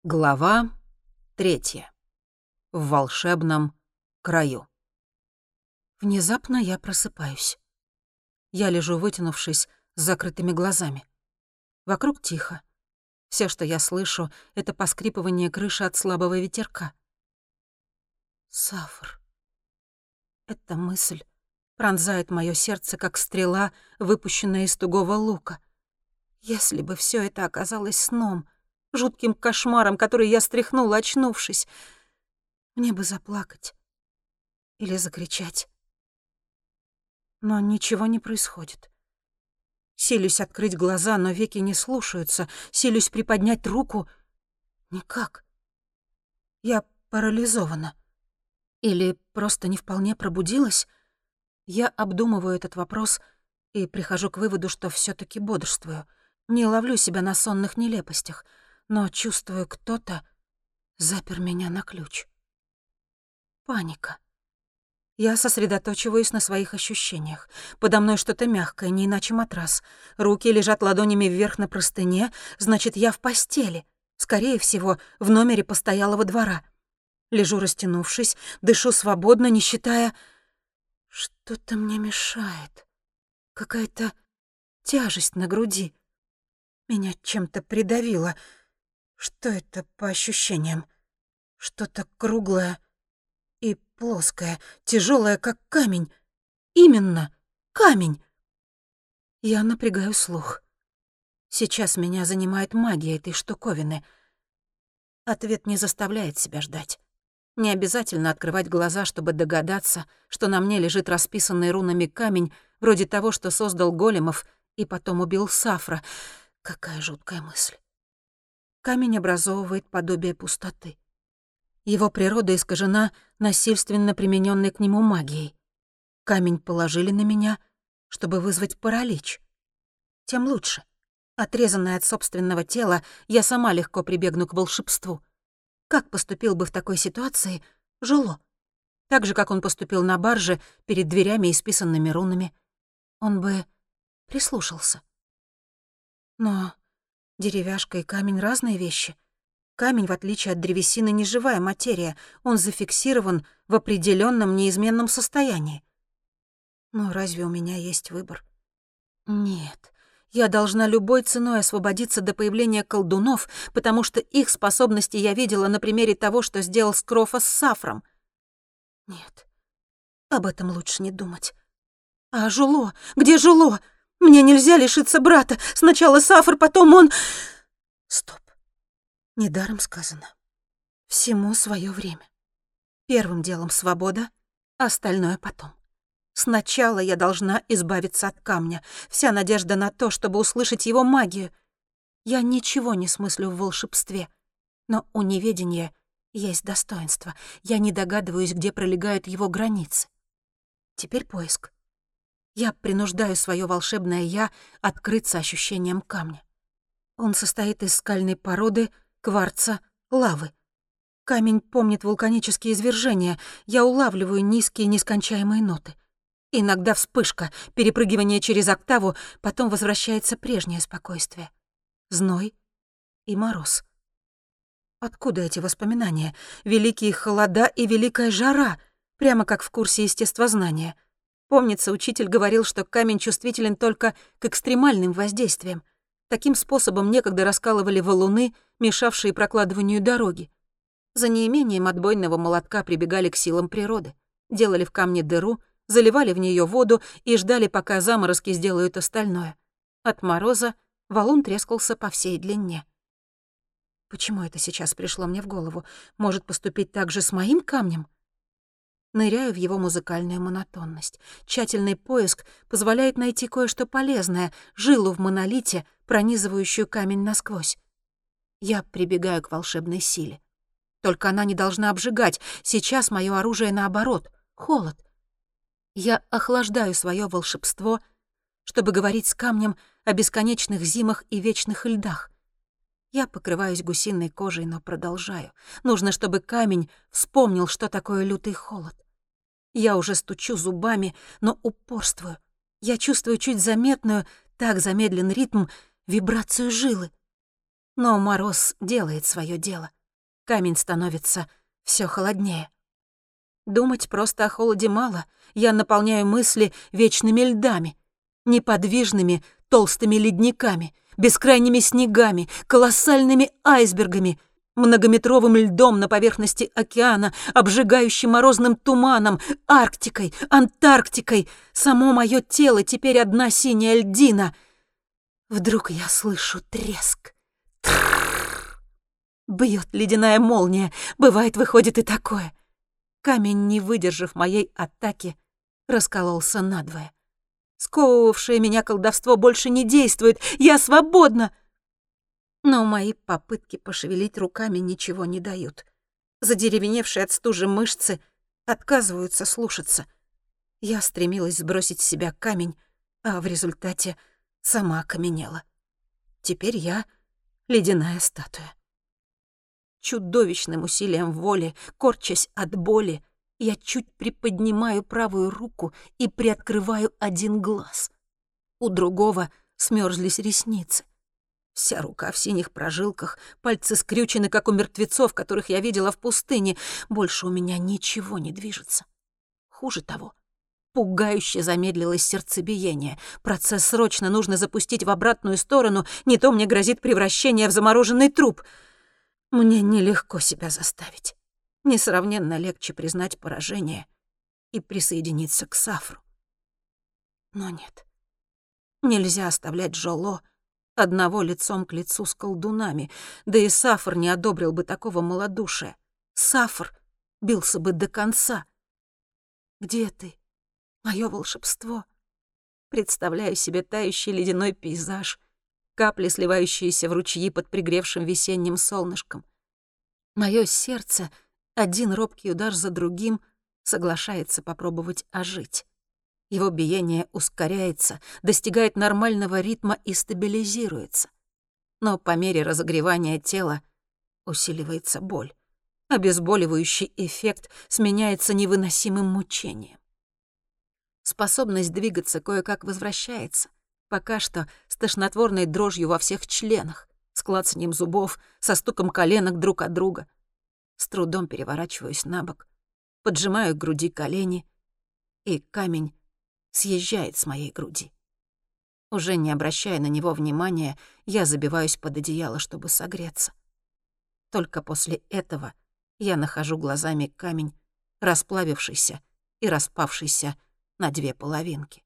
Глава 3. В волшебном краю. Внезапно я просыпаюсь. Я лежу, вытянувшись, с закрытыми глазами. Вокруг тихо. Все, что я слышу, — это поскрипывание крыши от слабого ветерка. Сафр. Эта мысль пронзает моё сердце, как стрела, выпущенная из тугого лука. Если бы всё это оказалось сном, жутким кошмаром, который я стряхнула, очнувшись, мне бы заплакать или закричать. Но ничего не происходит. Силюсь открыть глаза, но веки не слушаются. Силюсь приподнять руку. Никак. Я парализована. Или просто не вполне пробудилась? Я обдумываю этот вопрос и прихожу к выводу, что всё-таки бодрствую. Не ловлю себя на сонных нелепостях, но чувствую, кто-то запер меня на ключ. Паника. Я сосредоточиваюсь на своих ощущениях. Подо мной что-то мягкое, не иначе матрас. Руки лежат ладонями вверх на простыне, значит, я в постели. Скорее всего, в номере постоялого двора. Лежу, растянувшись, дышу свободно, не считая... Что-то мне мешает. Какая-то тяжесть на груди. Меня чем-то придавило. Что это по ощущениям? Что-то круглое и плоское, тяжелое, как камень. Именно, камень. Я напрягаю слух. Сейчас меня занимает магия этой штуковины. Ответ не заставляет себя ждать. Не обязательно открывать глаза, чтобы догадаться, что на мне лежит расписанный рунами камень, вроде того, что создал големов и потом убил Сафра. Какая жуткая мысль. Камень образовывает подобие пустоты. Его природа искажена насильственно примененной к нему магией. Камень положили на меня, чтобы вызвать паралич. Тем лучше. Отрезанная от собственного тела, я сама легко прибегну к волшебству. Как поступил бы в такой ситуации Жоло? Так же, как он поступил на барже перед дверями, исписанными рунами. Он бы прислушался. Но деревяшка и камень — разные вещи. Камень, в отличие от древесины, не живая материя. Он зафиксирован в определенном неизменном состоянии. Но разве у меня есть выбор? Нет. Я должна любой ценой освободиться до появления колдунов, потому что их способности я видела на примере того, что сделал Скрофа с Сафром. Нет, об этом лучше не думать. А Жоло? Где Жоло? Мне нельзя лишиться брата. Сначала Сафр, потом он... Стоп. Недаром сказано. Всему свое время. Первым делом свобода, остальное потом. Сначала я должна избавиться от камня. Вся надежда на то, чтобы услышать его магию. Я ничего не смыслю в волшебстве. Но у неведения есть достоинство. Я не догадываюсь, где пролегают его границы. Теперь поиск. Я принуждаю свое волшебное «я» открыться ощущением камня. Он состоит из скальной породы, кварца, лавы. Камень помнит вулканические извержения. Я улавливаю низкие нескончаемые ноты. Иногда вспышка, перепрыгивание через октаву, потом возвращается прежнее спокойствие. Зной и мороз. Откуда эти воспоминания? Великие холода и великая жара, прямо как в курсе естествознания. Помнится, учитель говорил, что камень чувствителен только к экстремальным воздействиям. Таким способом некогда раскалывали валуны, мешавшие прокладыванию дороги. За неимением отбойного молотка прибегали к силам природы. Делали в камне дыру, заливали в нее воду и ждали, пока заморозки сделают остальное. От мороза валун трескался по всей длине. Почему это сейчас пришло мне в голову? Может поступить так же с моим камнем? Ныряю в его музыкальную монотонность. Тщательный поиск позволяет найти кое-что полезное, жилу в монолите, пронизывающую камень насквозь. Я прибегаю к волшебной силе. Только она не должна обжигать. Сейчас мое оружие наоборот — холод. Я охлаждаю свое волшебство, чтобы говорить с камнем о бесконечных зимах и вечных льдах. Я покрываюсь гусиной кожей, но продолжаю. Нужно, чтобы камень вспомнил, что такое лютый холод. Я уже стучу зубами, но упорствую. Я чувствую чуть заметную, так замедлен ритм, вибрацию жилы. Но мороз делает свое дело. Камень становится все холоднее. Думать просто о холоде мало. Я наполняю мысли вечными льдами, неподвижными толстыми ледниками, бескрайними снегами, колоссальными айсбергами, многометровым льдом на поверхности океана, обжигающим морозным туманом, Арктикой, Антарктикой. Само мое тело теперь одна синяя льдина. Вдруг я слышу треск. Бьет ледяная молния. Бывает, выходит и такое. Камень, не выдержав моей атаки, раскололся надвое. Сковывавшее меня колдовство больше не действует. Я свободна. Но мои попытки пошевелить руками ничего не дают. Задеревеневшие от стужи мышцы отказываются слушаться. Я стремилась сбросить с себя камень, а в результате сама окаменела. Теперь я ледяная статуя. Чудовищным усилием воли, корчась от боли, я чуть приподнимаю правую руку и приоткрываю один глаз. У другого смёрзлись ресницы. Вся рука в синих прожилках, пальцы скрючены, как у мертвецов, которых я видела в пустыне. Больше у меня ничего не движется. Хуже того, пугающе замедлилось сердцебиение. Процесс срочно нужно запустить в обратную сторону, не то мне грозит превращение в замороженный труп. Мне нелегко себя заставить. Несравненно легче признать поражение и присоединиться к Сафру. Но нет. Нельзя оставлять Жоло одного лицом к лицу с колдунами, да и Сафр не одобрил бы такого малодушия. Сафр бился бы до конца. Где ты, моё волшебство? Представляю себе тающий ледяной пейзаж, капли, сливающиеся в ручьи под пригревшим весенним солнышком. Моё сердце, один робкий удар за другим, соглашается попробовать ожить. Его биение ускоряется, достигает нормального ритма и стабилизируется. Но по мере разогревания тела усиливается боль. Обезболивающий эффект сменяется невыносимым мучением. Способность двигаться кое-как возвращается, пока что с тошнотворной дрожью во всех членах, с клацаньем зубов, со стуком коленок друг от друга. С трудом переворачиваюсь на бок, поджимаю к груди колени, и камень съезжает с моей груди. Уже не обращая на него внимания, я забиваюсь под одеяло, чтобы согреться. Только после этого я нахожу глазами камень, расплавившийся и распавшийся на две половинки.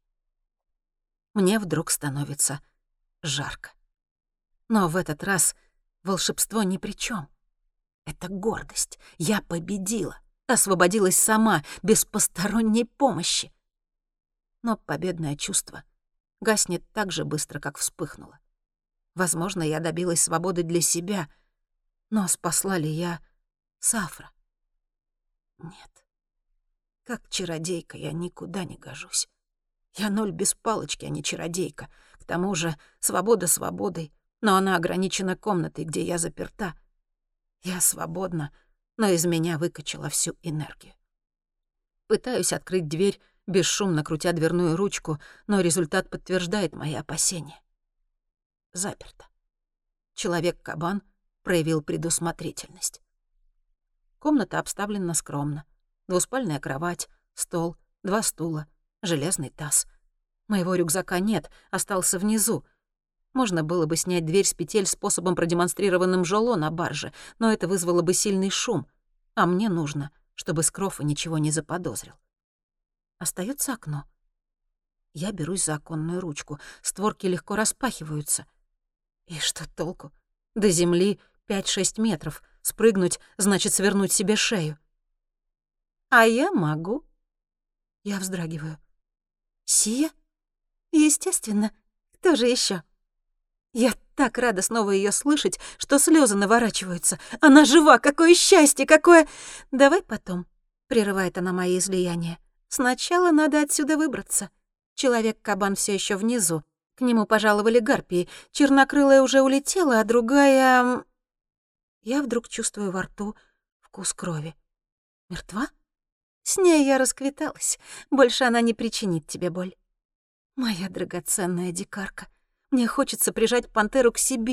Мне вдруг становится жарко. Но в этот раз волшебство ни при чем. Это гордость. Я победила, освободилась сама, без посторонней помощи. Но победное чувство гаснет так же быстро, как вспыхнуло. Возможно, я добилась свободы для себя, но спасла ли я Сафра? Нет. Как чародейка я никуда не гожусь. Я ноль без палочки, а не чародейка. К тому же свобода свободой, но она ограничена комнатой, где я заперта. Я свободна, но из меня выкачала всю энергию. Пытаюсь открыть дверь, бесшумно крутя дверную ручку, но результат подтверждает мои опасения. Заперто. Человек-кабан проявил предусмотрительность. Комната обставлена скромно. Двуспальная кровать, стол, 2 стула, железный таз. Моего рюкзака нет, остался внизу. Можно было бы снять дверь с петель способом, продемонстрированным Жоло на барже, но это вызвало бы сильный шум, а мне нужно, чтобы Скрофа ничего не заподозрил. Остаётся окно. Я берусь за оконную ручку, створки легко распахиваются. И что толку? До земли 5-6 метров. Спрыгнуть значит свернуть себе шею. А я могу. Я вздрагиваю. Сия? Естественно. Кто же ещё? Я так рада снова её слышать, что слёзы наворачиваются. Она жива, какое счастье, какое... Давай потом, прерывает она мои излияния. Сначала надо отсюда выбраться. Человек-кабан всё ещё внизу. К нему пожаловали гарпии. Чернокрылая уже улетела, а другая... Я вдруг чувствую во рту вкус крови. Мертва? С ней я расквиталась. Больше она не причинит тебе боль. Моя драгоценная дикарка. Мне хочется прижать пантеру к себе,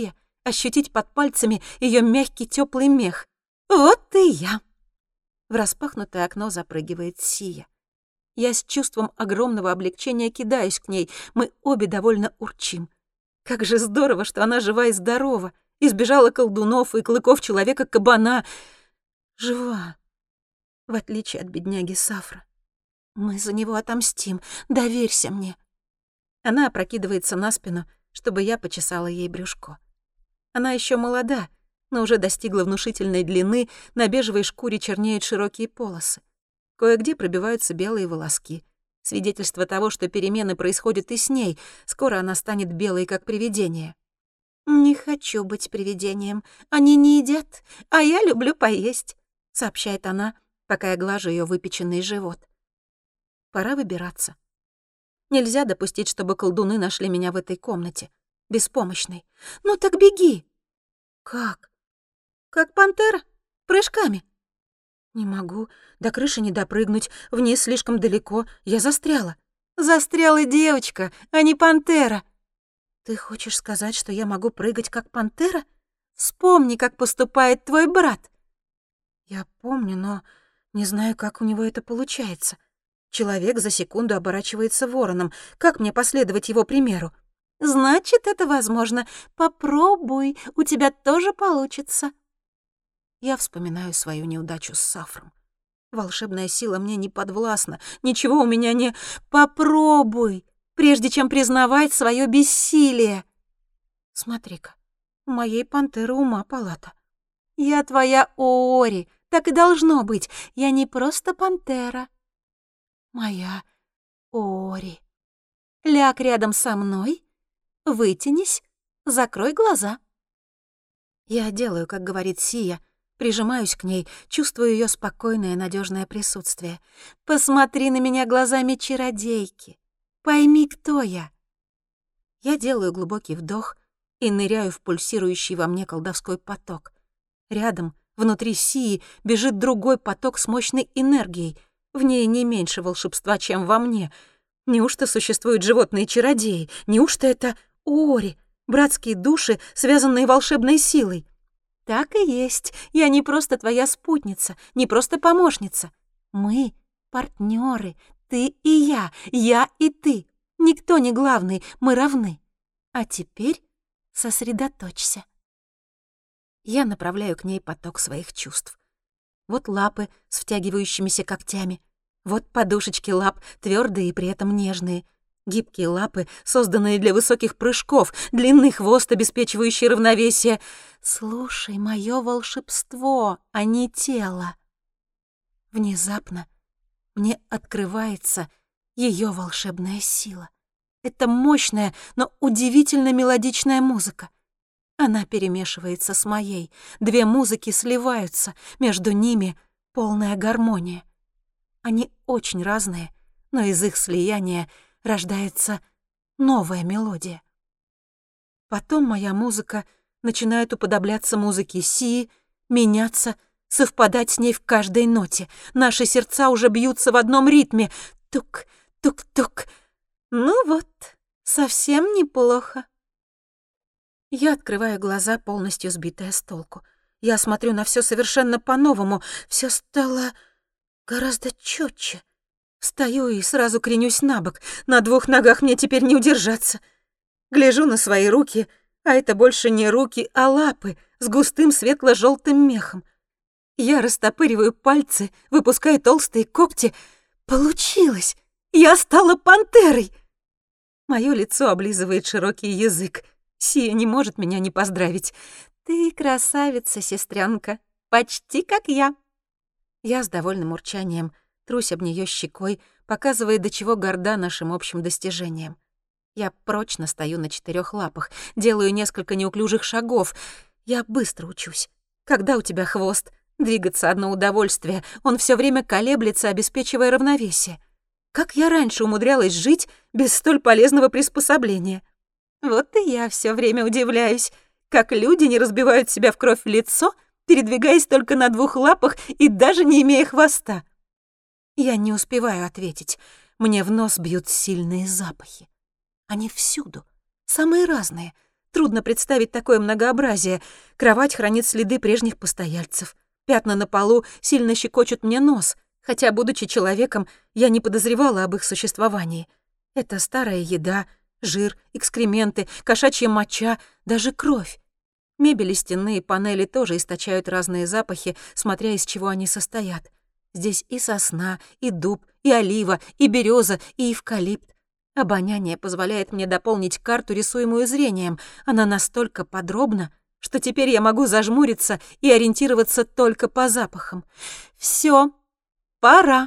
ощутить под пальцами ее мягкий теплый мех. Вот и я. В распахнутое окно запрыгивает Сия. Я с чувством огромного облегчения кидаюсь к ней. Мы обе довольно урчим. Как же здорово, что она жива и здорова. Избежала колдунов и клыков человека-кабана. Жива. В отличие от бедняги Сафра. Мы за него отомстим. Доверься мне. Она опрокидывается на спину, чтобы я почесала ей брюшко. Она еще молода, но уже достигла внушительной длины, на бежевой шкуре чернеют широкие полосы. Кое-где пробиваются белые волоски. Свидетельство того, что перемены происходят и с ней. Скоро она станет белой, как привидение. «Не хочу быть привидением. Они не едят, а я люблю поесть», — сообщает она, пока я глажу ее выпеченный живот. Пора выбираться. Нельзя допустить, чтобы колдуны нашли меня в этой комнате. Беспомощной. «Ну так беги!» «Как?» «Как пантера? Прыжками?» «Не могу. До крыши не допрыгнуть. Вниз слишком далеко. Я застряла». «Застряла девочка, а не пантера». «Ты хочешь сказать, что я могу прыгать, как пантера? Вспомни, как поступает твой брат». «Я помню, но не знаю, как у него это получается. Человек за секунду оборачивается вороном. Как мне последовать его примеру?» «Значит, это возможно. Попробуй, у тебя тоже получится». Я вспоминаю свою неудачу с Сафром. Волшебная сила мне не подвластна, ничего у меня не... Попробуй, прежде чем признавать свое бессилие. Смотри-ка, у моей пантеры ума палата. Я твоя Оори, так и должно быть. Я не просто пантера. Моя Оори. Ляг рядом со мной, вытянись, закрой глаза. Я делаю, как говорит Сия, прижимаюсь к ней, чувствую ее спокойное, надежное присутствие. Посмотри на меня глазами чародейки. Пойми, кто я. Я делаю глубокий вдох и ныряю в пульсирующий во мне колдовской поток. Рядом, внутри Сии, бежит другой поток с мощной энергией. В ней не меньше волшебства, чем во мне. Неужто существуют животные-чародеи? Неужто это Оори, братские души, связанные волшебной силой? Так и есть. Я не просто твоя спутница, не просто помощница. Мы партнеры, ты и я и ты. Никто не главный, мы равны. А теперь сосредоточься. Я направляю к ней поток своих чувств. Вот лапы с втягивающимися когтями. Вот подушечки лап, твердые и при этом нежные. Гибкие лапы, созданные для высоких прыжков, длинный хвост, обеспечивающий равновесие. Слушай моё волшебство, а не тело. Внезапно мне открывается её волшебная сила. Это мощная, но удивительно мелодичная музыка. Она перемешивается с моей. Две музыки сливаются, между ними полная гармония. Они очень разные, но из их слияния рождается новая мелодия. Потом моя музыка начинает уподобляться музыке Сии, меняться, совпадать с ней в каждой ноте. Наши сердца уже бьются в одном ритме. Тук, тук-тук. Ну вот, совсем неплохо. Я открываю глаза, полностью сбитая с толку. Я смотрю на все совершенно по-новому. Все стало гораздо четче. Встаю и сразу кренюсь на бок. На двух ногах мне теперь не удержаться. Гляжу на свои руки, а это больше не руки, а лапы с густым светло-желтым мехом. Я растопыриваю пальцы, выпускаю толстые когти. Получилось! Я стала пантерой! Моё лицо облизывает широкий язык. Сия не может меня не поздравить. Ты красавица, сестренка, почти как я. Я с довольным урчанием трусь об неё щекой, показывая, до чего горда нашим общим достижением. Я прочно стою на 4 лапах, делаю несколько неуклюжих шагов. Я быстро учусь. Когда у тебя хвост? Двигаться одно удовольствие. Он всё время колеблется, обеспечивая равновесие. Как я раньше умудрялась жить без столь полезного приспособления? Вот и я всё время удивляюсь, как люди не разбивают себя в кровь в лицо, передвигаясь только на 2 лапах и даже не имея хвоста. Я не успеваю ответить. Мне в нос бьют сильные запахи. Они всюду, самые разные. Трудно представить такое многообразие. Кровать хранит следы прежних постояльцев. Пятна на полу сильно щекочут мне нос, хотя, будучи человеком, я не подозревала об их существовании. Это старая еда, жир, экскременты, кошачья моча, даже кровь. Мебель и стенные панели тоже источают разные запахи, смотря из чего они состоят. Здесь и сосна, и дуб, и олива, и береза, и эвкалипт. Обоняние позволяет мне дополнить карту, рисуемую зрением. Она настолько подробна, что теперь я могу зажмуриться и ориентироваться только по запахам. Всё, пора.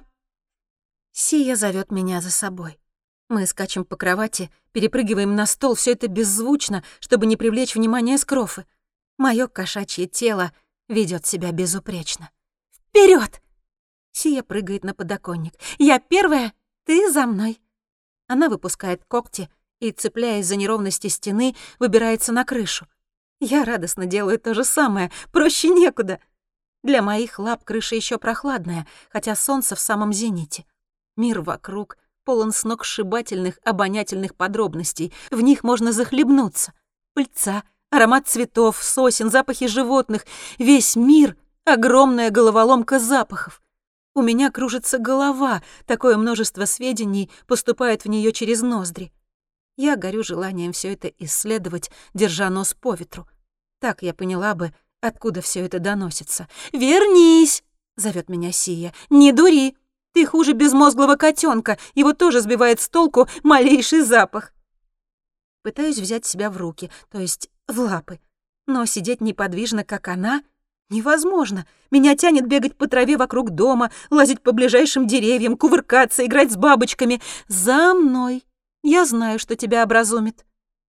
Сия зовёт меня за собой. Мы скачем по кровати, перепрыгиваем на стол, всё это беззвучно, чтобы не привлечь внимание Скрофы. Моё кошачье тело ведёт себя безупречно. Вперёд! Сия прыгает на подоконник. Я первая, ты за мной. Она выпускает когти и, цепляясь за неровности стены, выбирается на крышу. Я радостно делаю то же самое, проще некуда. Для моих лап крыша еще прохладная, хотя солнце в самом зените. Мир вокруг полон сногсшибательных обонятельных подробностей, в них можно захлебнуться. Пыльца, аромат цветов, сосен, запахи животных. Весь мир — огромная головоломка запахов. У меня кружится голова, такое множество сведений поступает в нее через ноздри. Я горю желанием все это исследовать, держа нос по ветру. Так я поняла бы, откуда все это доносится. «Вернись!» — зовет меня Сия. «Не дури! Ты хуже безмозглого котенка, его тоже сбивает с толку малейший запах». Пытаюсь взять себя в руки, то есть в лапы, но сидеть неподвижно, как она, невозможно. Меня тянет бегать по траве вокруг дома, лазить по ближайшим деревьям, кувыркаться, играть с бабочками. За мной. Я знаю, что тебя образумит.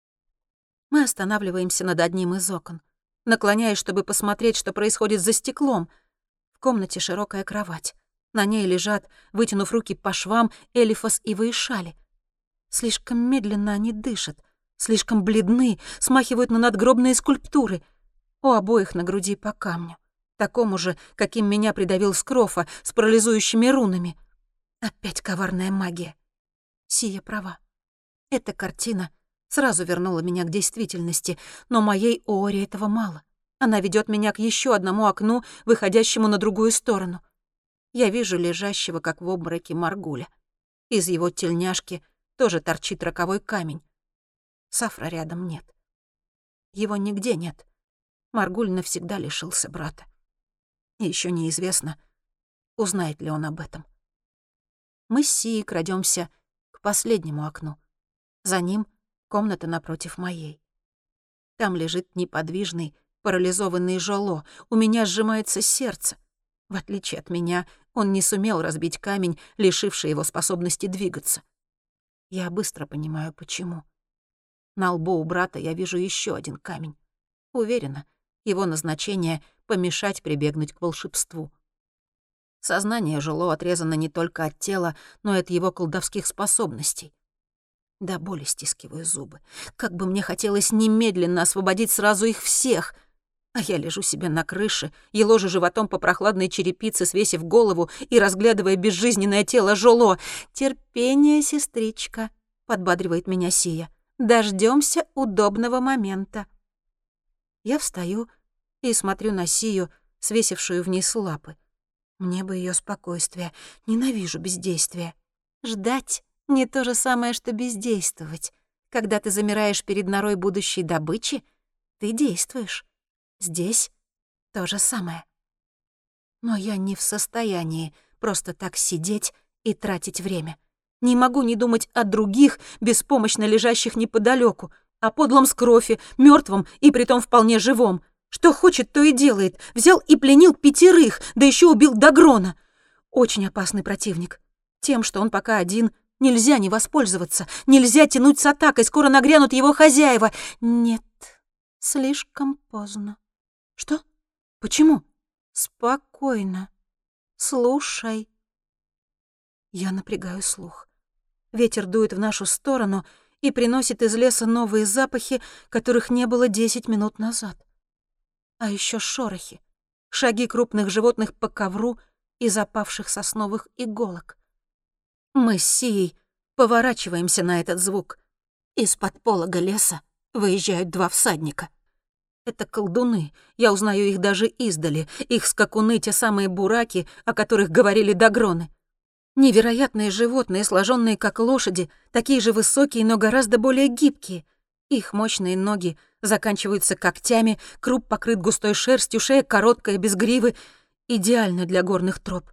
Мы останавливаемся над одним из окон. Наклоняюсь, чтобы посмотреть, что происходит за стеклом. В комнате широкая кровать. На ней лежат, вытянув руки по швам, Элифас и Ваишали. Слишком медленно они дышат, слишком бледны, смахивают на надгробные скульптуры. У обоих на груди по камню, такому же, каким меня придавил Скрофа, с парализующими рунами. Опять коварная магия. Сия права. Эта картина сразу вернула меня к действительности, но моей Оре этого мало. Она ведет меня к еще одному окну, выходящему на другую сторону. Я вижу лежащего, как в обмороке, Маргуля. Из его тельняшки тоже торчит роковой камень. Сафра рядом нет. Его нигде нет. Маргуль навсегда лишился брата. И еще неизвестно, узнает ли он об этом. Мы с Сией крадемся к последнему окну. За ним комната напротив моей. Там лежит неподвижный, парализованный Жоло. У меня сжимается сердце. В отличие от меня, он не сумел разбить камень, лишивший его способности двигаться. Я быстро понимаю, почему. На лбу у брата я вижу еще один камень. Уверена, его назначение — помешать прибегнуть к волшебству. Сознание Жоло отрезано не только от тела, но и от его колдовских способностей. До боли стискиваю зубы. Как бы мне хотелось немедленно освободить сразу их всех. А я лежу себе на крыше, еложу животом по прохладной черепице, свесив голову и разглядывая безжизненное тело Жоло. «Терпение, сестричка», — подбадривает меня Сия. «Дождёмся удобного момента». Я встаю и смотрю на Сию, свесившую вниз лапы. Мне бы её спокойствие. Ненавижу бездействие. Ждать — не то же самое, что бездействовать. Когда ты замираешь перед норой будущей добычи, ты действуешь. Здесь то же самое. Но я не в состоянии просто так сидеть и тратить время. Не могу не думать о других, беспомощно лежащих неподалёку, о подлом Скрофе, мёртвом и притом вполне живом. Что хочет, то и делает. Взял и пленил 5, да ещё убил Дагрона. Очень опасный противник. Тем, что он пока один, нельзя не воспользоваться. Нельзя тянуть с атакой, скоро нагрянут его хозяева. Нет, слишком поздно. Что? Почему? Спокойно. Слушай. Я напрягаю слух. Ветер дует в нашу сторону и приносит из леса новые запахи, которых не было 10 минут назад. А еще шорохи, шаги крупных животных по ковру и запавших сосновых иголок. Мы с Сией поворачиваемся на этот звук. Из-под полога леса выезжают 2 всадника. Это колдуны, я узнаю их даже издали. Их скакуны — те самые бураки, о которых говорили догроны. Невероятные животные, сложенные как лошади, такие же высокие, но гораздо более гибкие. Их мощные ноги заканчиваются когтями, круп покрыт густой шерстью, шея короткая, без гривы, идеально для горных троп.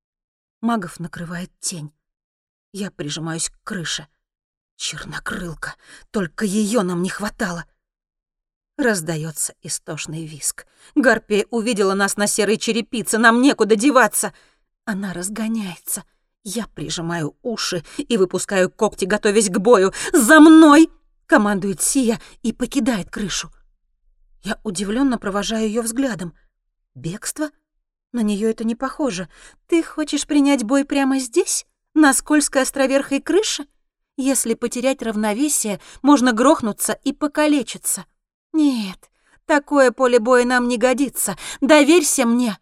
Магов накрывает тень. Я прижимаюсь к крыше. Чернокрылка, только ее нам не хватало. Раздается истошный визг. Гарпия увидела нас на серой черепице, нам некуда деваться. Она разгоняется. Я прижимаю уши и выпускаю когти, готовясь к бою. «За мной!» — командует Сия и покидает крышу. Я удивленно провожаю ее взглядом. Бегство? На нее это не похоже. Ты хочешь принять бой прямо здесь, на скользкой островерхой крыше? Если потерять равновесие, можно грохнуться и покалечиться. Нет, такое поле боя нам не годится. Доверься мне.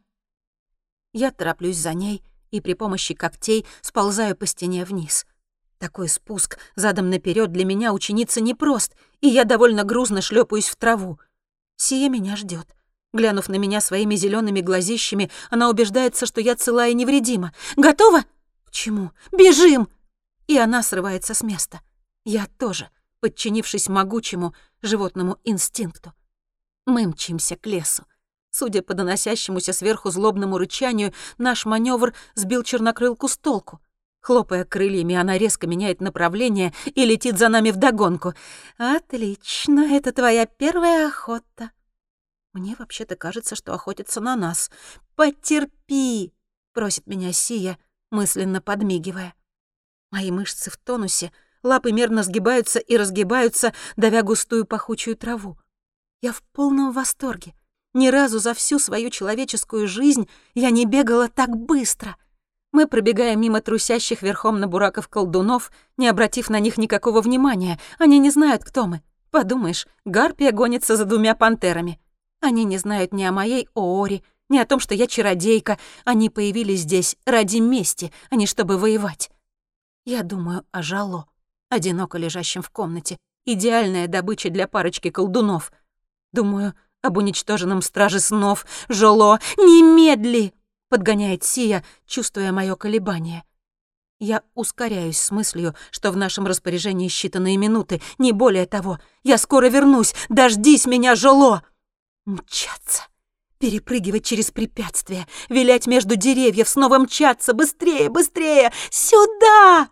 Я тороплюсь за ней и при помощи когтей сползаю по стене вниз. Такой спуск задом наперед для меня, ученицы, непрост, и я довольно грузно шлепаюсь в траву. Сия меня ждет. Глянув на меня своими зелеными глазищами, она убеждается, что я цела и невредима. «Готова?» «К чему?» «Бежим!» И она срывается с места. Я тоже, подчинившись могучему животному инстинкту. Мы мчимся к лесу. Судя по доносящемуся сверху злобному рычанию, наш маневр сбил чернокрылку с толку. Хлопая крыльями, она резко меняет направление и летит за нами вдогонку. «Отлично, это твоя первая охота». Мне вообще-то кажется, что охотятся на нас. «Потерпи», — просит меня Сия, мысленно подмигивая. Мои мышцы в тонусе, лапы мерно сгибаются и разгибаются, давя густую пахучую траву. Я в полном восторге. Ни разу за всю свою человеческую жизнь я не бегала так быстро. Мы пробегаем мимо трусящих верхом на бураков колдунов, не обратив на них никакого внимания. Они не знают, кто мы. Подумаешь, гарпия гонится за 2 пантерами. Они не знают ни о моей Ооре, ни о том, что я чародейка. Они появились здесь ради мести, а не чтобы воевать. Я думаю о Жало, одиноко лежащем в комнате. Идеальная добыча для парочки колдунов. Думаю об уничтоженном страже снов. «Жало, немедли!» — подгоняет Сия, чувствуя моё колебание. Я ускоряюсь с мыслью, что в нашем распоряжении считанные минуты, не более того. Я скоро вернусь. Дождись меня, Жало! Мчаться, перепрыгивать через препятствия, вилять между деревьев, снова мчаться. Быстрее, быстрее! Сюда!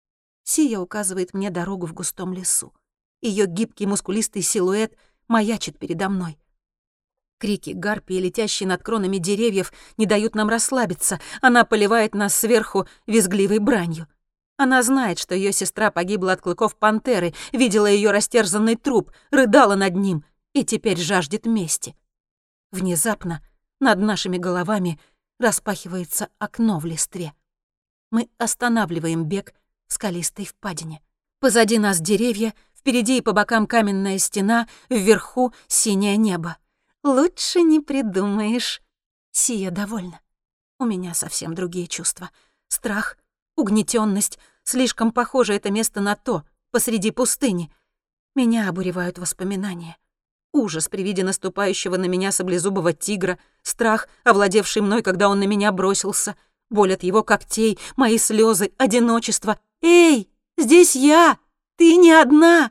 Сия указывает мне дорогу в густом лесу. Её гибкий мускулистый силуэт маячит передо мной. Крики гарпии, летящие над кронами деревьев, не дают нам расслабиться. Она поливает нас сверху визгливой бранью. Она знает, что её сестра погибла от клыков пантеры, видела её растерзанный труп, рыдала над ним и теперь жаждет мести. Внезапно над нашими головами распахивается окно в листве. Мы останавливаем бег в скалистой впадине. Позади нас деревья, впереди и по бокам каменная стена, вверху синее небо. Лучше не придумаешь. Сия довольна. У меня совсем другие чувства. Страх, угнетённость. Слишком похоже это место на то, посреди пустыни. Меня обуревают воспоминания. Ужас при виде наступающего на меня саблезубого тигра, страх, овладевший мной, когда он на меня бросился, боль от его когтей, мои слезы, одиночество. «Эй, здесь я! Ты не одна!»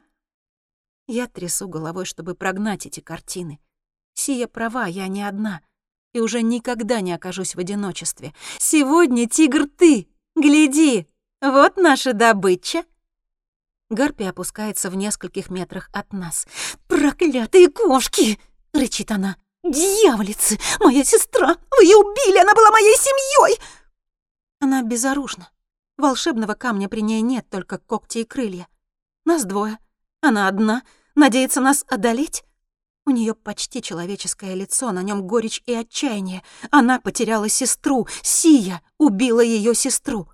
Я трясу головой, чтобы прогнать эти картины. Сия права, я не одна. И уже никогда не окажусь в одиночестве. Сегодня тигр ты! Гляди! Вот наша добыча! Гарпия опускается в нескольких метрах от нас. «Проклятые кошки!» — рычит она. «Дьяволицы! Моя сестра! Вы ее убили! Она была моей семьей!» Она безоружна. Волшебного камня при ней нет, только когти и крылья. Нас 2. Она одна. Надеется нас одолеть? У нее почти человеческое лицо, на нем горечь и отчаяние. Она потеряла сестру. Сия убила ее сестру.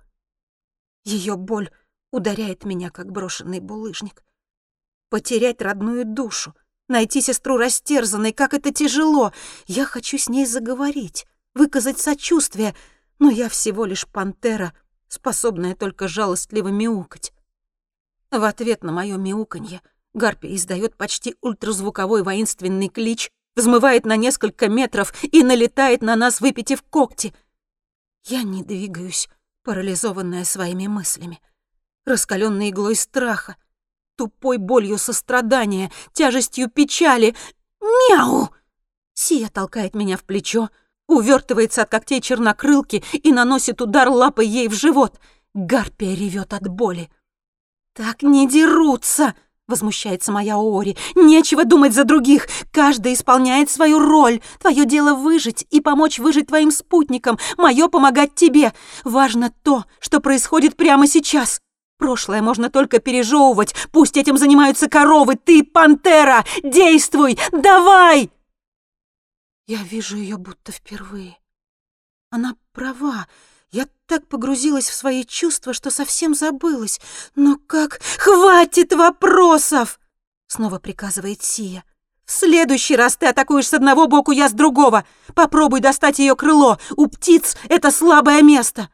Ее боль ударяет меня, как брошенный булыжник. Потерять родную душу, найти сестру растерзанной, как это тяжело. Я хочу с ней заговорить, выказать сочувствие, но я всего лишь пантера, способная только жалостливо мяукать. В ответ на моё мяуканье Гарпия издает почти ультразвуковой воинственный клич, взмывает на несколько метров и налетает на нас, выпитив когти. Я не двигаюсь, парализованная своими мыслями, раскаленной иглой страха, тупой болью сострадания, тяжестью печали. Мяу! Сия толкает меня в плечо, увертывается от когтей чернокрылки и наносит удар лапой ей в живот. Гарпия ревет от боли. «Так не дерутся!» — возмущается моя Оори. «Нечего думать за других. Каждый исполняет свою роль. Твое дело выжить и помочь выжить твоим спутникам. Мое помогать тебе. Важно то, что происходит прямо сейчас. Прошлое можно только пережевывать. Пусть этим занимаются коровы. Ты пантера! Действуй! Давай!» Я вижу ее будто впервые. Она права. Я так погрузилась в свои чувства, что совсем забылась. Но как... «Хватит вопросов!» — снова приказывает Сия. «В следующий раз ты атакуешь с одного боку, я с другого. Попробуй достать ее крыло. У птиц это слабое место».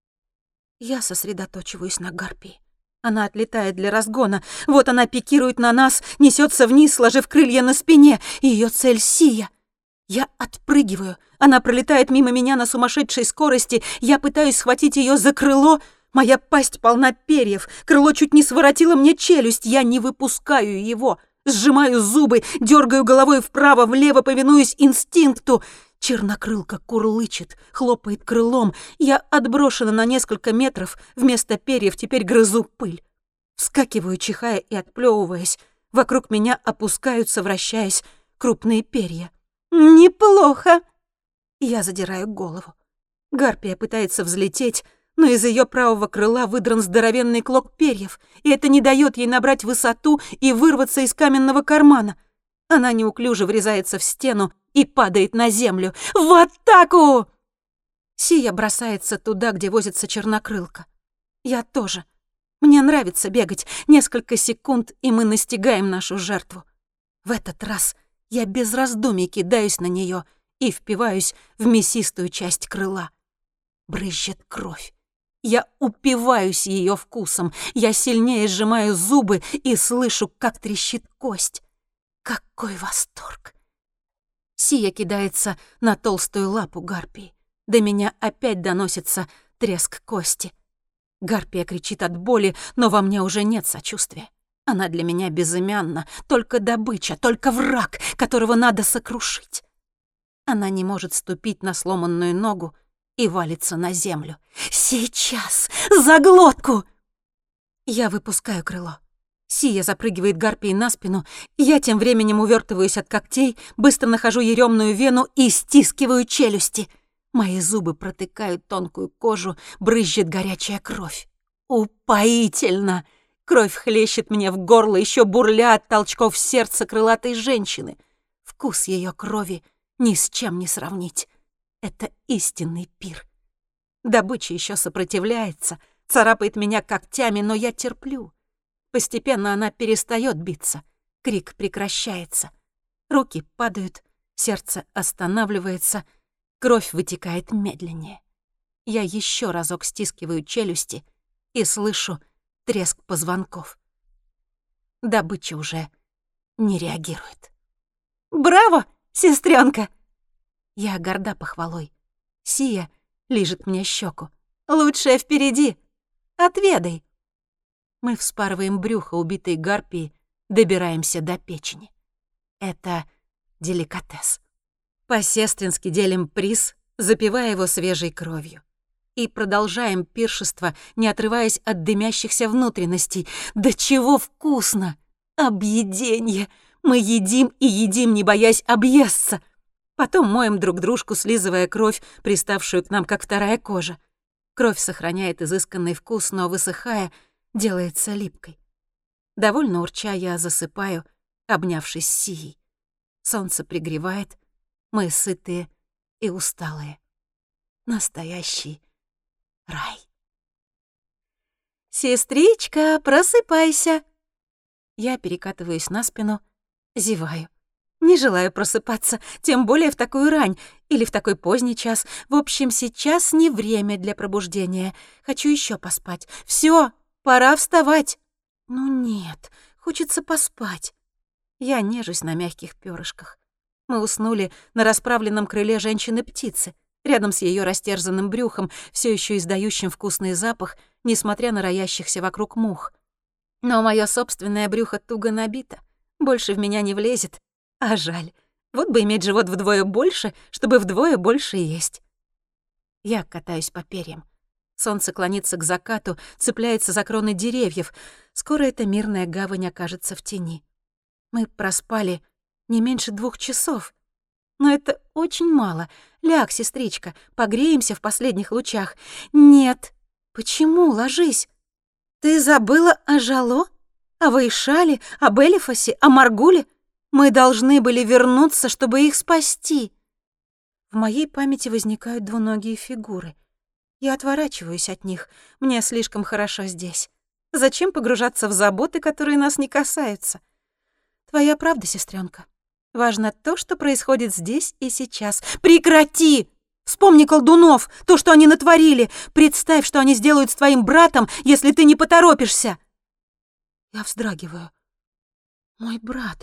Я сосредоточиваюсь на Гарпии. Она отлетает для разгона. Вот она пикирует на нас, несется вниз, сложив крылья на спине. Ее цель — Сия. Я отпрыгиваю. Она пролетает мимо меня на сумасшедшей скорости. Я пытаюсь схватить ее за крыло. Моя пасть полна перьев. Крыло чуть не своротило мне челюсть. Я не выпускаю его. Сжимаю зубы, дергаю головой вправо-влево, повинуясь инстинкту. Чернокрылка курлычет, хлопает крылом. Я отброшена на несколько метров. Вместо перьев теперь грызу пыль. Вскакиваю, чихая и отплевываясь. Вокруг меня опускаются, вращаясь, крупные перья. «Неплохо!» Я задираю голову. Гарпия пытается взлететь, но из ее правого крыла выдран здоровенный клок перьев, и это не дает ей набрать высоту и вырваться из каменного кармана. Она неуклюже врезается в стену и падает на землю. «В атаку!» Сия бросается туда, где возится чернокрылка. Я тоже. Мне нравится бегать. Несколько секунд, и мы настигаем нашу жертву. В этот раз я без раздумий кидаюсь на нее и впиваюсь в мясистую часть крыла. Брызжет кровь. Я упиваюсь ее вкусом. Я сильнее сжимаю зубы и слышу, как трещит кость. Какой восторг! Сия кидается на толстую лапу Гарпии. До меня опять доносится треск кости. Гарпия кричит от боли, но во мне уже нет сочувствия. Она для меня безымянна, только добыча, только враг, которого надо сокрушить. Она не может ступить на сломанную ногу и валится на землю. «Сейчас! За глотку!» Я выпускаю крыло. Сия запрыгивает Гарпии на спину. Я тем временем увертываюсь от когтей, быстро нахожу еремную вену и стискиваю челюсти. Мои зубы протыкают тонкую кожу, брызжет горячая кровь. Упоительно! Кровь хлещет мне в горло, еще бурля от толчков сердца крылатой женщины. Вкус ее крови ни с чем не сравнить. Это истинный пир. Добыча еще сопротивляется, царапает меня когтями, но я терплю. Постепенно она перестает биться, крик прекращается. Руки падают, сердце останавливается, кровь вытекает медленнее. Я еще разок стискиваю челюсти и слышу треск позвонков. Добыча уже не реагирует. «Браво, сестренка!» Я горда похвалой. Сия лижет мне щеку. «Лучшее впереди! Отведай!» Мы вспарываем брюхо убитой гарпии, добираемся до печени. Это деликатес. По-сестрински делим приз, запивая его свежей кровью. И продолжаем пиршество, не отрываясь от дымящихся внутренностей. Да чего вкусно! Объеденье! Мы едим и едим, не боясь объесться. Потом моем друг дружку, слизывая кровь, приставшую к нам, как вторая кожа. Кровь сохраняет изысканный вкус, но, высыхая, делается липкой. Довольно урча, я засыпаю, обнявшись с Сией. Солнце пригревает, мы сытые и усталые. Настоящий рай. «Сестричка, просыпайся!» Я перекатываюсь на спину, зеваю. Не желаю просыпаться, тем более в такую рань или в такой поздний час. В общем, сейчас не время для пробуждения. Хочу еще поспать. Все, пора вставать. Ну нет, хочется поспать. Я нежусь на мягких пёрышках. Мы уснули на расправленном крыле женщины-птицы, рядом с её растерзанным брюхом, всё ещё издающим вкусный запах, несмотря на роящихся вокруг мух. Но моё собственное брюхо туго набито, больше в меня не влезет, а жаль. Вот бы иметь живот вдвое больше, чтобы вдвое больше есть. Я катаюсь по перьям. Солнце клонится к закату, цепляется за кроны деревьев. Скоро эта мирная гавань окажется в тени. Мы проспали не меньше 2 часов. Но это очень мало. Ляг, сестричка, погреемся в последних лучах. Нет. Почему? Ложись. Ты забыла о Жало? О Ваишале? Об Элифасе? О Маргуле? Мы должны были вернуться, чтобы их спасти. В моей памяти возникают двуногие фигуры. Я отворачиваюсь от них. Мне слишком хорошо здесь. Зачем погружаться в заботы, которые нас не касаются? Твоя правда, сестренка. Важно то, что происходит здесь и сейчас. Прекрати! Вспомни колдунов, то, что они натворили. Представь, что они сделают с твоим братом, если ты не поторопишься. Я вздрагиваю. Мой брат.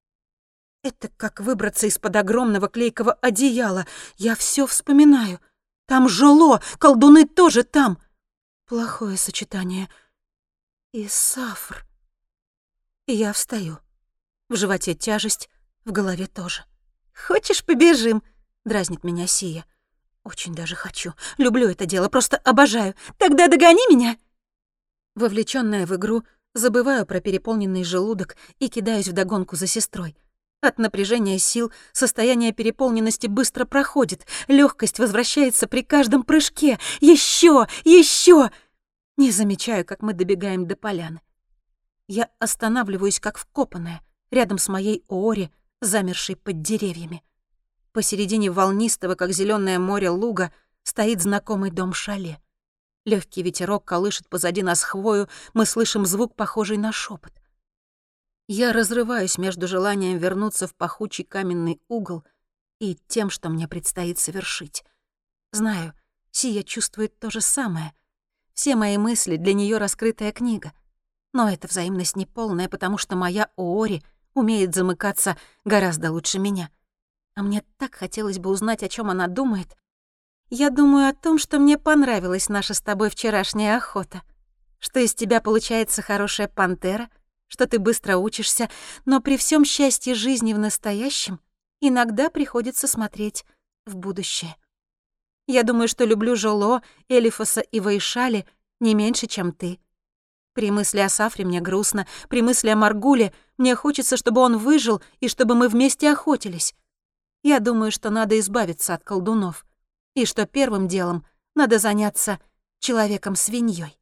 Это как выбраться из-под огромного клейкого одеяла. Я все вспоминаю. Там Жоло, колдуны тоже там. Плохое сочетание. И Сафр. И я встаю. В животе тяжесть, в голове тоже. «Хочешь, побежим?» — дразнит меня Сия. Очень даже хочу. Люблю это дело, просто обожаю. Тогда догони меня. Вовлечённая в игру, забываю про переполненный желудок и кидаюсь вдогонку за сестрой. От напряжения сил состояние переполненности быстро проходит, лёгкость возвращается при каждом прыжке. Ещё! Ещё! Не замечаю, как мы добегаем до поляны. Я останавливаюсь, как вкопанная, рядом с моей Оори, замершей под деревьями. Посередине волнистого, как зелёное море, луга стоит знакомый дом Шале. Лёгкий ветерок колышет позади нас хвою, мы слышим звук, похожий на шёпот. Я разрываюсь между желанием вернуться в пахучий каменный угол и тем, что мне предстоит совершить. Знаю, Сия чувствует то же самое. Все мои мысли для неё раскрытая книга. Но эта взаимность неполная, потому что моя Оори умеет замыкаться гораздо лучше меня. А мне так хотелось бы узнать, о чём она думает. Я думаю о том, что мне понравилась наша с тобой вчерашняя охота. Что из тебя получается хорошая пантера, что ты быстро учишься, но при всем счастье жизни в настоящем иногда приходится смотреть в будущее. Я думаю, что люблю Жоло, Элифаса и Ваишали не меньше, чем ты. При мысли о Сафре мне грустно, при мысли о Маргуле мне хочется, чтобы он выжил и чтобы мы вместе охотились. Я думаю, что надо избавиться от колдунов, и что первым делом надо заняться человеком-свиньей.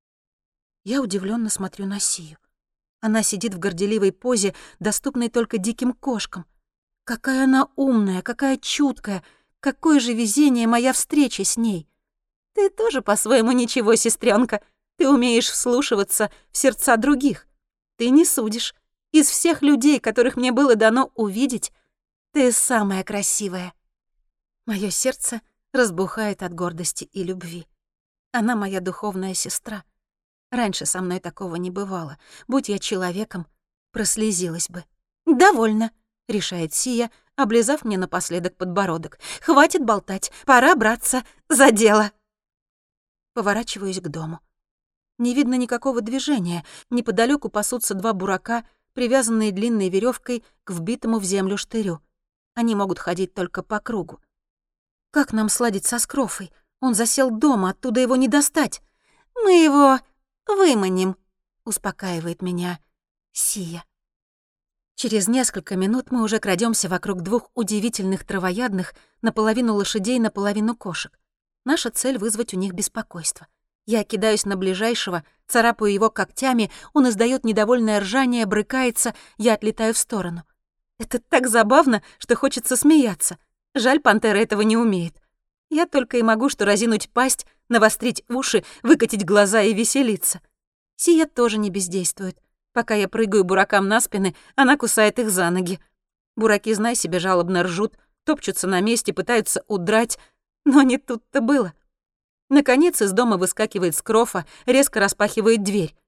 Я удивленно смотрю на Сию. Она сидит в горделивой позе, доступной только диким кошкам. Какая она умная, какая чуткая, какое же везение моя встреча с ней. Ты тоже по-своему ничего, сестренка. Ты умеешь вслушиваться в сердца других. Ты не судишь. Из всех людей, которых мне было дано увидеть, ты самая красивая. Моё сердце разбухает от гордости и любви. Она моя духовная сестра. Раньше со мной такого не бывало. Будь я человеком, прослезилась бы. «Довольно», — решает Сия, облизав мне напоследок подбородок. «Хватит болтать, пора браться за дело». Поворачиваюсь к дому. Не видно никакого движения. Неподалёку пасутся 2 бурака, привязанные длинной верёвкой к вбитому в землю штырю. Они могут ходить только по кругу. Как нам сладить со Скрофой? Он засел дома, оттуда его не достать. Мы его выманим, успокаивает меня Сия. Через несколько минут мы уже крадёмся вокруг 2 удивительных травоядных, наполовину лошадей, наполовину кошек. Наша цель — вызвать у них беспокойство. Я кидаюсь на ближайшего, царапаю его когтями, он издаёт недовольное ржание, брыкается, я отлетаю в сторону. Это так забавно, что хочется смеяться. Жаль, пантера этого не умеет. Я только и могу что разинуть пасть, навострить уши, выкатить глаза и веселиться. Сия тоже не бездействует. Пока я прыгаю буракам на спины, она кусает их за ноги. Бураки, знай себе, жалобно ржут, топчутся на месте, пытаются удрать. Но не тут-то было. Наконец из дома выскакивает Скрофа, резко распахивает дверь.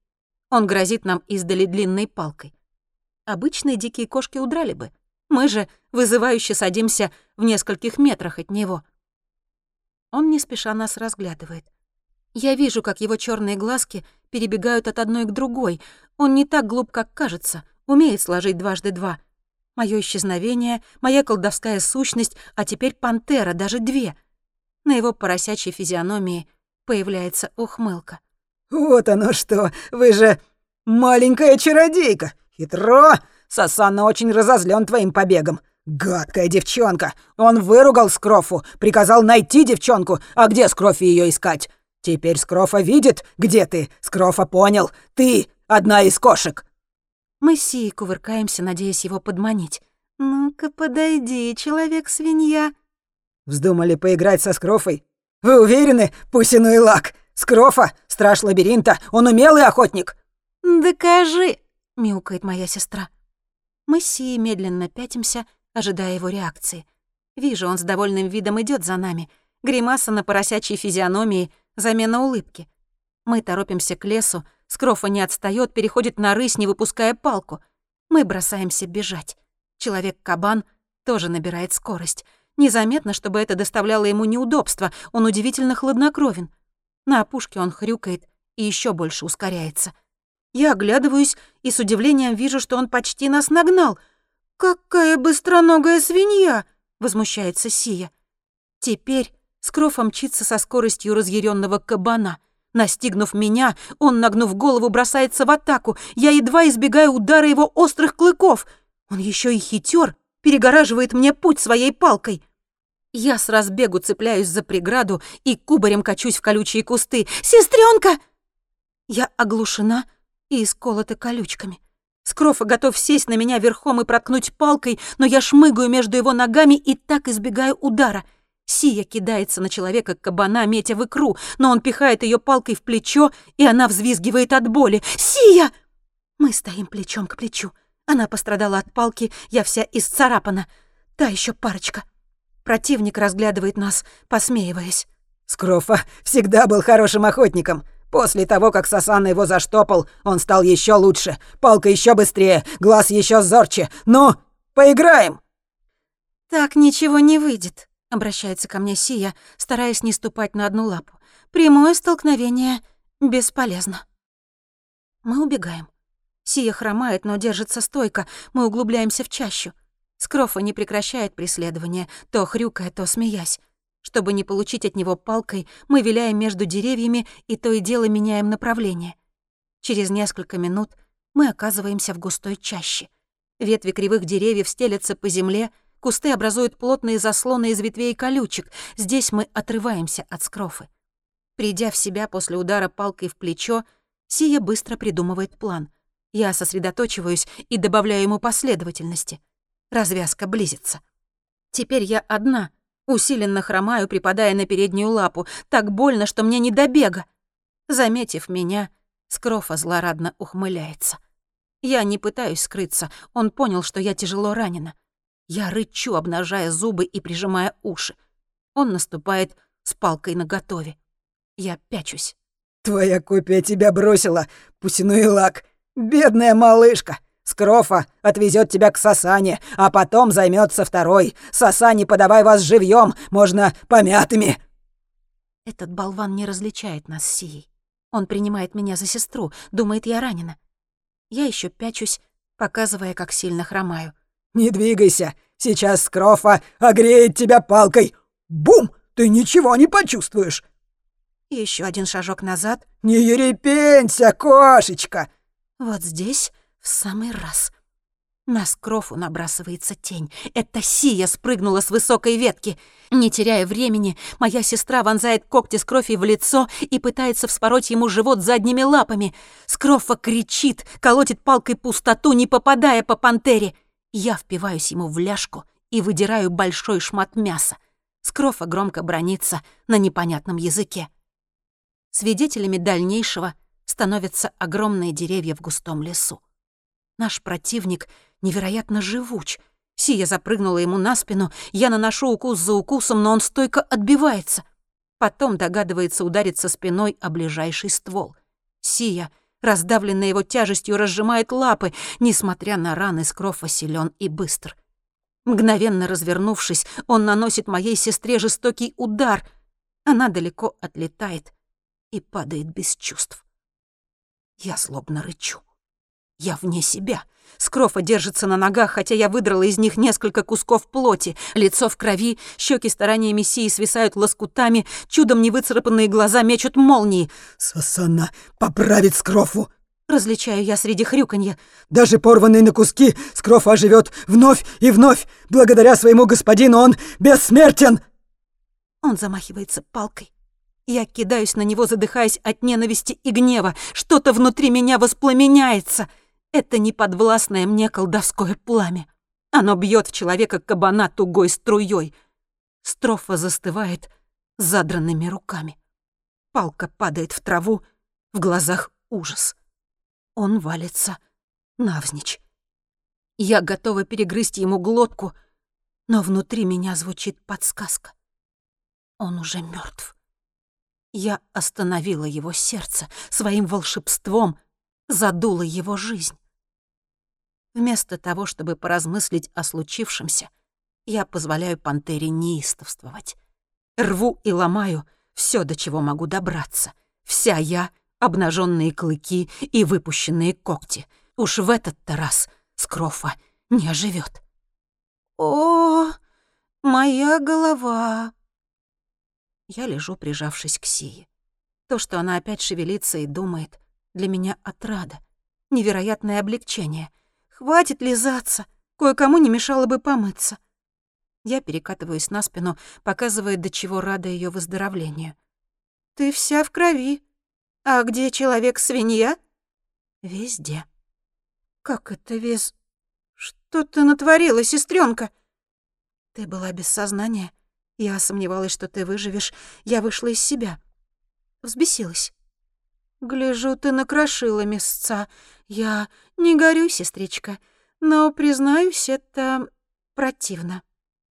Он грозит нам издали длинной палкой. Обычные дикие кошки удрали бы. Мы же вызывающе садимся в нескольких метрах от него. Он не спеша нас разглядывает. Я вижу, как его черные глазки перебегают от одной к другой. Он не так глуп, как кажется, умеет сложить дважды два. Моё исчезновение, моя колдовская сущность, а теперь пантера, даже две. На его поросячьей физиономии появляется ухмылка. «Вот оно что, вы же маленькая чародейка. Хитро. Сасана очень разозлён твоим побегом. Гадкая девчонка. Он выругал Скрофу, приказал найти девчонку, а где Скрофе её искать? Теперь Скрофа видит, где ты. Скрофа понял, ты одна из кошек». Мы с Сией кувыркаемся, надеясь его подманить. «Ну-ка, подойди, человек-свинья». Вздумали поиграть со Скрофой? Вы уверены, Пусину и Лак? Скрофа, страж лабиринта, он умелый охотник. «Докажи», — мяукает моя сестра. Мы с Сией медленно пятимся, ожидая его реакции. Вижу, он с довольным видом идёт за нами. Гримаса на поросячьей физиономии, замена улыбки. Мы торопимся к лесу, Скрофа не отстаёт, переходит на рысь, не выпуская палку. Мы бросаемся бежать. Человек-кабан тоже набирает скорость. Незаметно, чтобы это доставляло ему неудобства, он удивительно хладнокровен. На опушке он хрюкает и ещё больше ускоряется. Я оглядываюсь и с удивлением вижу, что он почти нас нагнал. «Какая быстроногая свинья!» — возмущается Сия. Теперь Скрофа мчится со скоростью разъяренного кабана. Настигнув меня, он, нагнув голову, бросается в атаку. Я едва избегаю удара его острых клыков. Он еще и хитер, перегораживает мне путь своей палкой. Я с разбегу цепляюсь за преграду и кубарем качусь в колючие кусты. «Сестренка!» Я оглушена и исколота колючками. Скрофа готов сесть на меня верхом и проткнуть палкой, но я шмыгаю между его ногами и так избегаю удара. Сия кидается на человека-кабана, метя в икру, но он пихает ее палкой в плечо, и она взвизгивает от боли. «Сия!» Мы стоим плечом к плечу. Она пострадала от палки, я вся исцарапана. Та еще парочка. Противник разглядывает нас, посмеиваясь. Скрофа всегда был хорошим охотником. После того, как Сасана его заштопал, он стал еще лучше. Палка еще быстрее, глаз еще зорче. Ну, поиграем!» «Так ничего не выйдет», — обращается ко мне Сия, стараясь не ступать на одну лапу. «Прямое столкновение бесполезно». Мы убегаем. Сия хромает, но держится стойко. Мы углубляемся в чащу. Скрофа не прекращает преследование, то хрюкая, то смеясь. Чтобы не получить от него палкой, мы виляем между деревьями и то и дело меняем направление. Через несколько минут мы оказываемся в густой чаще. Ветви кривых деревьев стелятся по земле, кусты образуют плотные заслоны из ветвей и колючек. Здесь мы отрываемся от Скрофы. Придя в себя после удара палкой в плечо, Сия быстро придумывает план. Я сосредоточиваюсь и добавляю ему последовательности. Развязка близится. Теперь я одна, усиленно хромаю, припадая на переднюю лапу. Так больно, что мне не до бега. Заметив меня, Скрофа злорадно ухмыляется. Я не пытаюсь скрыться, он понял, что я тяжело ранена. Я рычу, обнажая зубы и прижимая уши. Он наступает с палкой наготове. Я пячусь. «Твоя копия тебя бросила, Пусинуилак. Бедная малышка. Скрофа отвезет тебя к Сасане, а потом займется второй. Сасане подавай вас живьем, можно помятыми». Этот болван не различает нас с Сией. Он принимает меня за сестру, думает, я ранена. Я еще пячусь, показывая, как сильно хромаю. «Не двигайся, сейчас Скрофа огреет тебя палкой. Бум! Ты ничего не почувствуешь». Еще один шажок назад. «Не ерепенься, кошечка!» Вот здесь в самый раз. На Скрофу набрасывается тень. Это Сия спрыгнула с высокой ветки. Не теряя времени, моя сестра вонзает когти Скрофи в лицо и пытается вспороть ему живот задними лапами. Скрофа кричит, колотит палкой пустоту, не попадая по пантере. Я впиваюсь ему в ляжку и выдираю большой шмат мяса. Скрофа громко бранится на непонятном языке. Свидетелями дальнейшего становятся огромные деревья в густом лесу. Наш противник невероятно живуч. Сия запрыгнула ему на спину, я наношу укус за укусом, но он стойко отбивается. Потом догадывается удариться спиной о ближайший ствол. Сия раздавленный его тяжестью, разжимает лапы. Несмотря на раны, Скроффа силен и быстр. Мгновенно развернувшись, он наносит моей сестре жестокий удар. Она далеко отлетает и падает без чувств. Я злобно рычу. Я вне себя. Скроффа держится на ногах, хотя я выдрала из них несколько кусков плоти. Лицо в крови, щеки стараниями Сии свисают лоскутами, чудом не выцарапанные глаза мечут молнии. «Сасана поправит Скроффу!» Различаю я среди хрюканья. «Даже порванный на куски, Скроффа оживет вновь и вновь. Благодаря своему господину он бессмертен!» Он замахивается палкой. Я кидаюсь на него, задыхаясь от ненависти и гнева. Что-то внутри меня воспламеняется. Это неподвластное мне колдовское пламя. Оно бьет в человека кабана тугой струей. Строфа застывает задранными руками. Палка падает в траву, в глазах ужас. Он валится навзничь. Я готова перегрызть ему глотку, но внутри меня звучит подсказка. Он уже мертв. Я остановила его сердце своим волшебством, задула его жизнь. Вместо того, чтобы поразмыслить о случившемся, я позволяю пантере неистовствовать. Рву и ломаю все, до чего могу добраться. Вся я, обнаженные клыки и выпущенные когти. Уж в этот-то раз Скроффа не оживет. О, моя голова! Я лежу, прижавшись к Сии. То, что она опять шевелится и думает, для меня отрада, невероятное облегчение. Хватит лизаться, кое-кому не мешало бы помыться. Я перекатываюсь на спину, показывая, до чего рада ее выздоровлению. Ты вся в крови. А где человек-свинья? Везде. Как это вез... Что ты натворила, сестренка? Ты была без сознания. Я сомневалась, что ты выживешь. Я вышла из себя. Взбесилась. Гляжу, ты накрошила мясца. Я не горю, сестричка, но, признаюсь, это противно.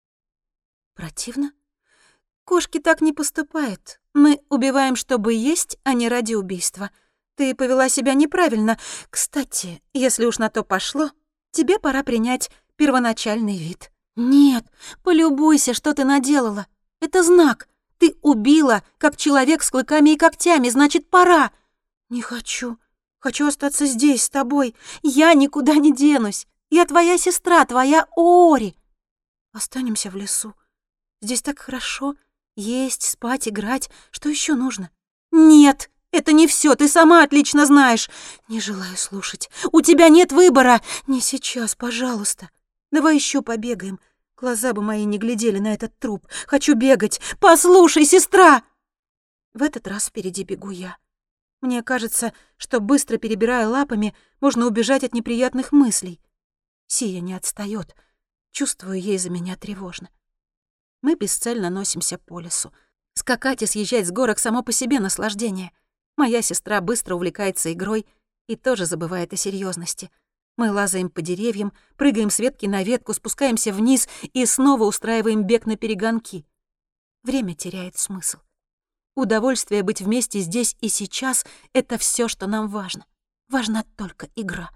Противно? Кошки так не поступают. Мы убиваем, чтобы есть, а не ради убийства. Ты повела себя неправильно. Кстати, если уж на то пошло, тебе пора принять первоначальный вид. Нет, полюбуйся, что ты наделала. Это знак. Ты убила, как человек с клыками и когтями, значит, пора. Не хочу. Хочу остаться здесь с тобой. Я никуда не денусь. Я твоя сестра, твоя Ори. Останемся в лесу. Здесь так хорошо. Есть, спать, играть. Что еще нужно? Нет, это не все. Ты сама отлично знаешь. Не желаю слушать. У тебя нет выбора. Не сейчас, пожалуйста. Давай еще побегаем. Глаза бы мои не глядели на этот труп. Хочу бегать. Послушай, сестра! В этот раз впереди бегу я. Мне кажется, что быстро перебирая лапами, можно убежать от неприятных мыслей. Сия не отстаёт. Чувствую, ей за меня тревожно. Мы бесцельно носимся по лесу. Скакать и съезжать с горок само по себе наслаждение. Моя сестра быстро увлекается игрой и тоже забывает о серьезности. Мы лазаем по деревьям, прыгаем с ветки на ветку, спускаемся вниз и снова устраиваем бег на перегонки. Время теряет смысл. Удовольствие быть вместе здесь и сейчас — это все, что нам важно. Важна только игра.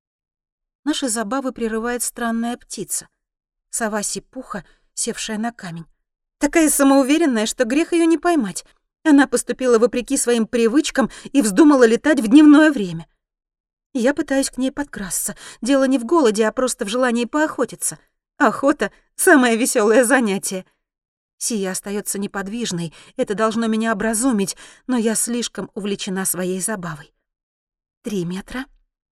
Наши забавы прерывает странная птица. Сова-сипуха, севшая на камень. Такая самоуверенная, что грех ее не поймать. Она поступила вопреки своим привычкам и вздумала летать в дневное время. Я пытаюсь к ней подкрасться. Дело не в голоде, а просто в желании поохотиться. Охота — самое веселое занятие. Сия остается неподвижной, это должно меня образумить, но я слишком увлечена своей забавой. 3 метра.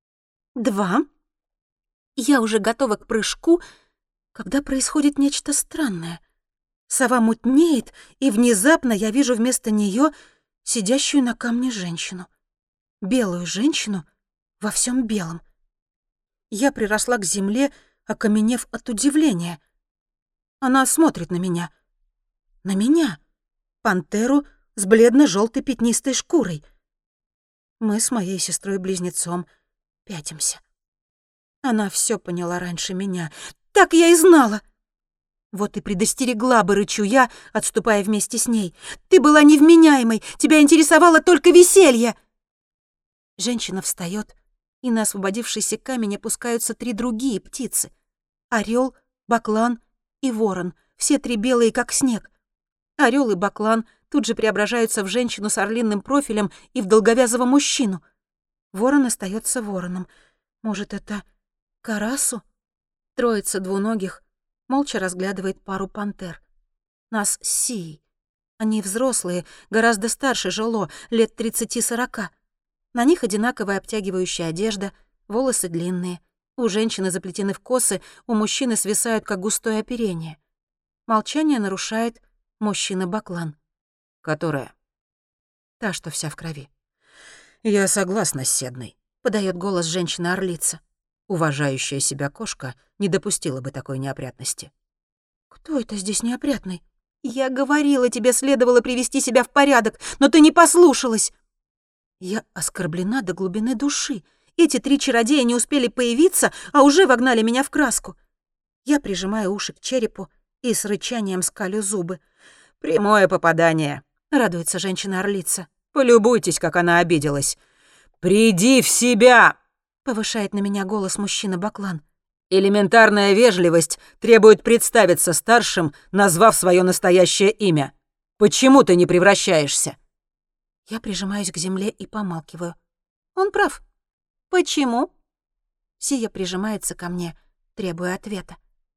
2. Я уже готова к прыжку, когда происходит нечто странное. Сова мутнеет, и внезапно я вижу вместо нее сидящую на камне женщину. Белую женщину во всем белом. Я приросла к земле, окаменев от удивления. Она смотрит на меня. На меня, пантеру с бледно-желтой пятнистой шкурой. Мы с моей сестрой-близнецом пятимся. Она все поняла раньше меня. Так я и знала. Вот и предостерегла бы, рычу я, отступая вместе с ней. Ты была невменяемой, тебя интересовало только веселье. Женщина встаёт, и на освободившийся камень опускаются 3 другие птицы. Орёл, баклан и ворон, все 3 белые, как снег. Орёл и баклан тут же преображаются в женщину с орлиным профилем и в долговязого мужчину. Ворон остаётся вороном. Может, это Карасу? Троица двуногих молча разглядывает пару пантер. Нас с Сией. Они взрослые, гораздо старше Жоло, лет 30-40. На них одинаковая обтягивающая одежда, волосы длинные. У женщины заплетены в косы, у мужчины свисают, как густое оперение. Молчание нарушает мужчина-баклан. Которая? Та, что вся в крови. Я согласна с Седной. Подает голос женщина-орлица. Уважающая себя кошка не допустила бы такой неопрятности. Кто это здесь неопрятный? Я говорила, тебе следовало привести себя в порядок, но ты не послушалась. Я оскорблена до глубины души. Эти 3 чародея не успели появиться, а уже вогнали меня в краску. Я прижимаю уши к черепу и с рычанием скалю зубы. «Прямое попадание», — радуется женщина-орлица. «Полюбуйтесь, как она обиделась. Приди в себя!» — повышает на меня голос мужчина-баклан. «Элементарная вежливость требует представиться старшим, назвав свое настоящее имя. Почему ты не превращаешься?» Я прижимаюсь к земле и помалкиваю. Он прав. Почему? Сия прижимается ко мне, требуя ответа.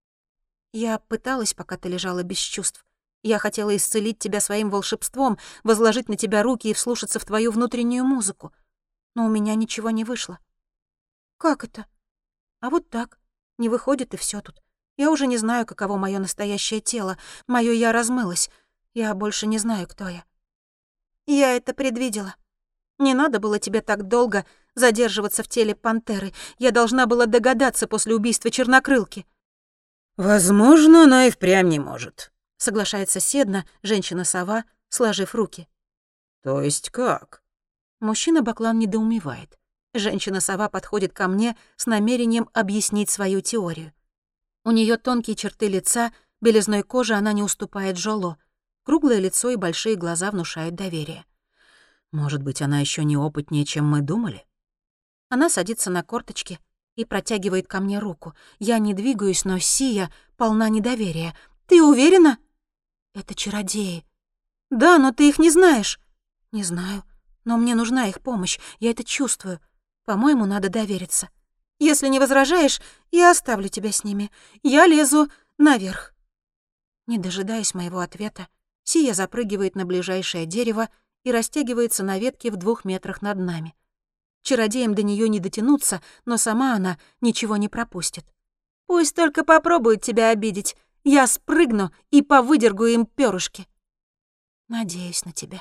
Я пыталась, пока ты лежала без чувств. Я хотела исцелить тебя своим волшебством, возложить на тебя руки и вслушаться в твою внутреннюю музыку. Но у меня ничего не вышло. Как это? А вот так. Не выходит, и всё тут. Я уже не знаю, каково моё настоящее тело. Моё я размылось. Я больше не знаю, кто я. Я это предвидела. Не надо было тебе так долго задерживаться в теле пантеры. Я должна была догадаться после убийства чернокрылки. «Возможно, она и впрямь не может», — соглашается Седна, женщина-сова, сложив руки. «То есть как?» Мужчина-баклан недоумевает. Женщина-сова подходит ко мне с намерением объяснить свою теорию. У неё тонкие черты лица, белизной кожи она не уступает Жоло. Круглое лицо и большие глаза внушают доверие. «Может быть, она ещё неопытнее, чем мы думали?» Она садится на корточки и протягивает ко мне руку. Я не двигаюсь, но Сия полна недоверия. «Ты уверена?» «Это чародеи». «Да, но ты их не знаешь». «Не знаю, но мне нужна их помощь, я это чувствую. По-моему, надо довериться. Если не возражаешь, я оставлю тебя с ними. Я лезу наверх». Не дожидаясь моего ответа, Сия запрыгивает на ближайшее дерево и растягивается на ветке в 2 метрах над нами. Чародеям до неё не дотянуться, но сама она ничего не пропустит. «Пусть только попробуют тебя обидеть. Я спрыгну и повыдергаю им пёрышки». «Надеюсь на тебя».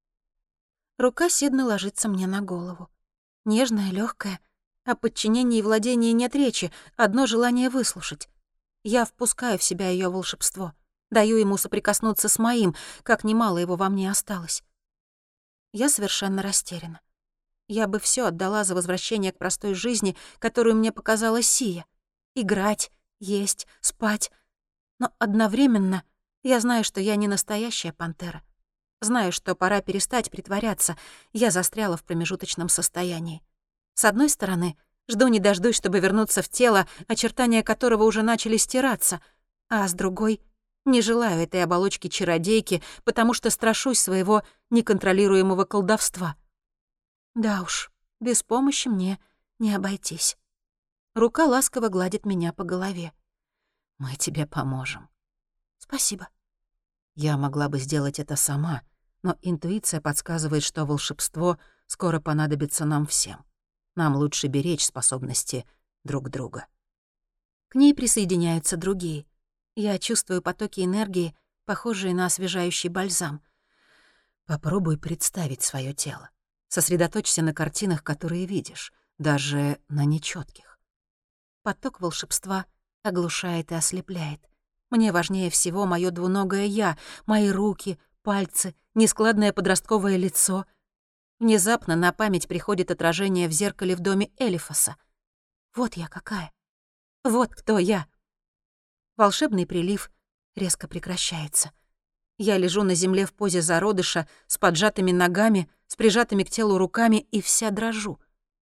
Рука Седны ложится мне на голову. Нежная, лёгкая. О подчинении и владении нет речи, одно желание выслушать. Я впускаю в себя её волшебство. Даю ему соприкоснуться с моим, как немало его во мне осталось. Я совершенно растеряна. Я бы всё отдала за возвращение к простой жизни, которую мне показала Сия. Играть, есть, спать. Но одновременно я знаю, что я не настоящая пантера. Знаю, что пора перестать притворяться. Я застряла в промежуточном состоянии. С одной стороны, жду не дождусь, чтобы вернуться в тело, очертания которого уже начали стираться, а с другой — не желаю этой оболочки чародейки, потому что страшусь своего неконтролируемого колдовства. Да уж, без помощи мне не обойтись. Рука ласково гладит меня по голове. «Мы тебе поможем». «Спасибо». Я могла бы сделать это сама, но интуиция подсказывает, что волшебство скоро понадобится нам всем. Нам лучше беречь способности друг друга. К ней присоединяются другие. Я чувствую потоки энергии, похожие на освежающий бальзам. Попробуй представить своё тело. Сосредоточься на картинах, которые видишь, даже на нечётких. Поток волшебства оглушает и ослепляет. Мне важнее всего моё двуногое «я», мои руки, пальцы, нескладное подростковое лицо. Внезапно на память приходит отражение в зеркале в доме Элифаса. Вот я какая. Вот кто я. Волшебный прилив резко прекращается. Я лежу на земле в позе зародыша, с поджатыми ногами, с прижатыми к телу руками и вся дрожу.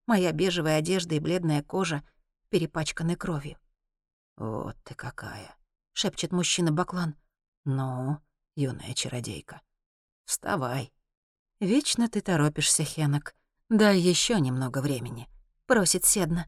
Моя бежевая одежда и бледная кожа перепачканы кровью. «Вот ты какая!» — шепчет мужчина Баклан. «Ну, юная чародейка, вставай». «Вечно ты торопишься, Хенок. Дай еще немного времени», — просит Седна.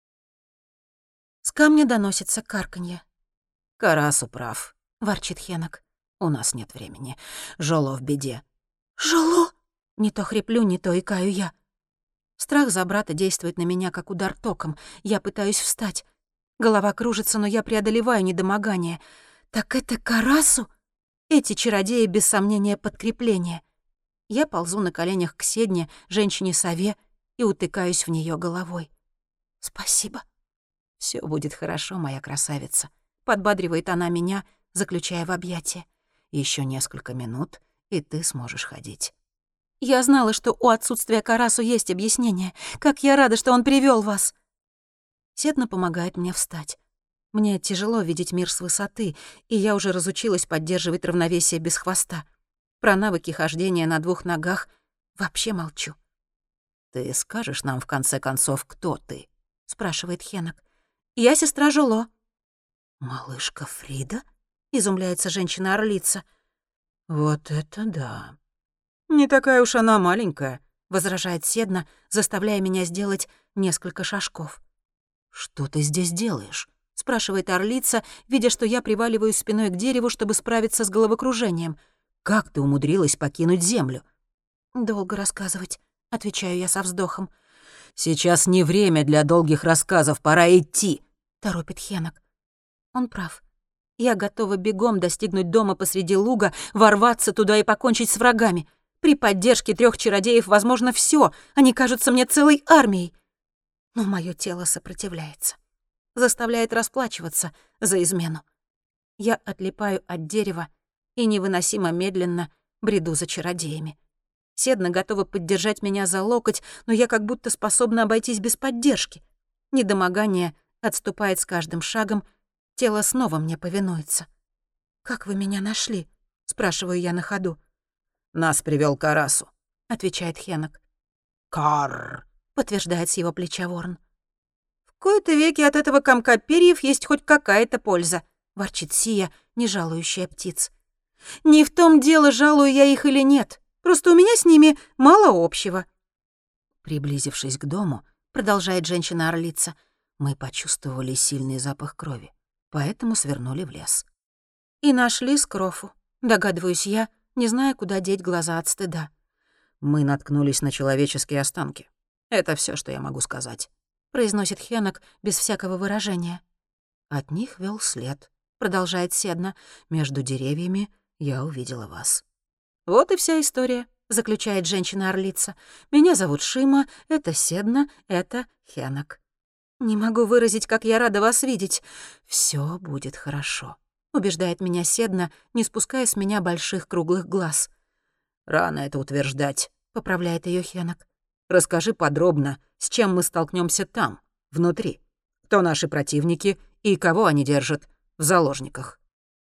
С камня доносится карканье. «Карасу прав», — ворчит Хенок. «у нас нет времени. Жоло в беде». «Жоло!» — не то хриплю, не то икаю я. Страх за брата действует на меня, как удар током. Я пытаюсь встать. Голова кружится, но я преодолеваю недомогание. Так это Карасу? Эти чародеи, без сомнения, подкрепление. Я ползу на коленях к Седне, женщине-сове, и утыкаюсь в нее головой. «Спасибо». «Всё будет хорошо, моя красавица», — подбадривает она меня, заключая в объятия. «Еще несколько минут, и ты сможешь ходить». «Я знала, что у отсутствия Карасу есть объяснение. Как я рада, что он привёл вас!» Седна помогает мне встать. Мне тяжело видеть мир с высоты, и я уже разучилась поддерживать равновесие без хвоста. Про навыки хождения на 2 ногах вообще молчу. «Ты скажешь нам, в конце концов, кто ты?» — спрашивает Хенок. «Я сестра Жоло». «Малышка Фрида?» — изумляется женщина-орлица. «Вот это да!» «Не такая уж она маленькая», — возражает Седна, заставляя меня сделать несколько шажков. «Что ты здесь делаешь?» — спрашивает орлица, видя, что я приваливаюсь спиной к дереву, чтобы справиться с головокружением. «Как ты умудрилась покинуть землю?» «Долго рассказывать», — отвечаю я со вздохом. «Сейчас не время для долгих рассказов, пора идти», — торопит Хенок. Он прав. Я готова бегом достигнуть дома посреди луга, ворваться туда и покончить с врагами. При поддержке 3 чародеев возможно всё. Они кажутся мне целой армией. Но моё тело сопротивляется. Заставляет расплачиваться за измену. Я отлипаю от дерева и невыносимо медленно бреду за чародеями. Седна готова поддержать меня за локоть, но я как будто способна обойтись без поддержки. Недомогание отступает с каждым шагом, тело снова мне повинуется. «Как вы меня нашли?» — спрашиваю я на ходу. «Нас привёл Карасу», — отвечает Хенок. «Карр», — подтверждает с его плеча ворон. «В кои-то веки от этого комка перьев есть хоть какая-то польза», — ворчит Сия, не жалующая птиц. «Не в том дело, жалую я их или нет. Просто у меня с ними мало общего». Приблизившись к дому, продолжает женщина-орлица, мы почувствовали сильный запах крови, поэтому свернули в лес. И нашли скрофу, догадываюсь я, не зная, куда деть глаза от стыда. Мы наткнулись на человеческие останки. Это всё, что я могу сказать, произносит Хенок без всякого выражения. От них вел след, продолжает Седна. Между деревьями я увидела вас. Вот и вся история, заключает женщина-орлица. Меня зовут Шима, это Седна, это Хенок. Не могу выразить, как я рада вас видеть. Всё будет хорошо, убеждает меня Седна, не спуская с меня больших круглых глаз. Рано это утверждать, поправляет её Хенок. Расскажи подробно, с чем мы столкнёмся там, внутри. Кто наши противники и кого они держат в заложниках.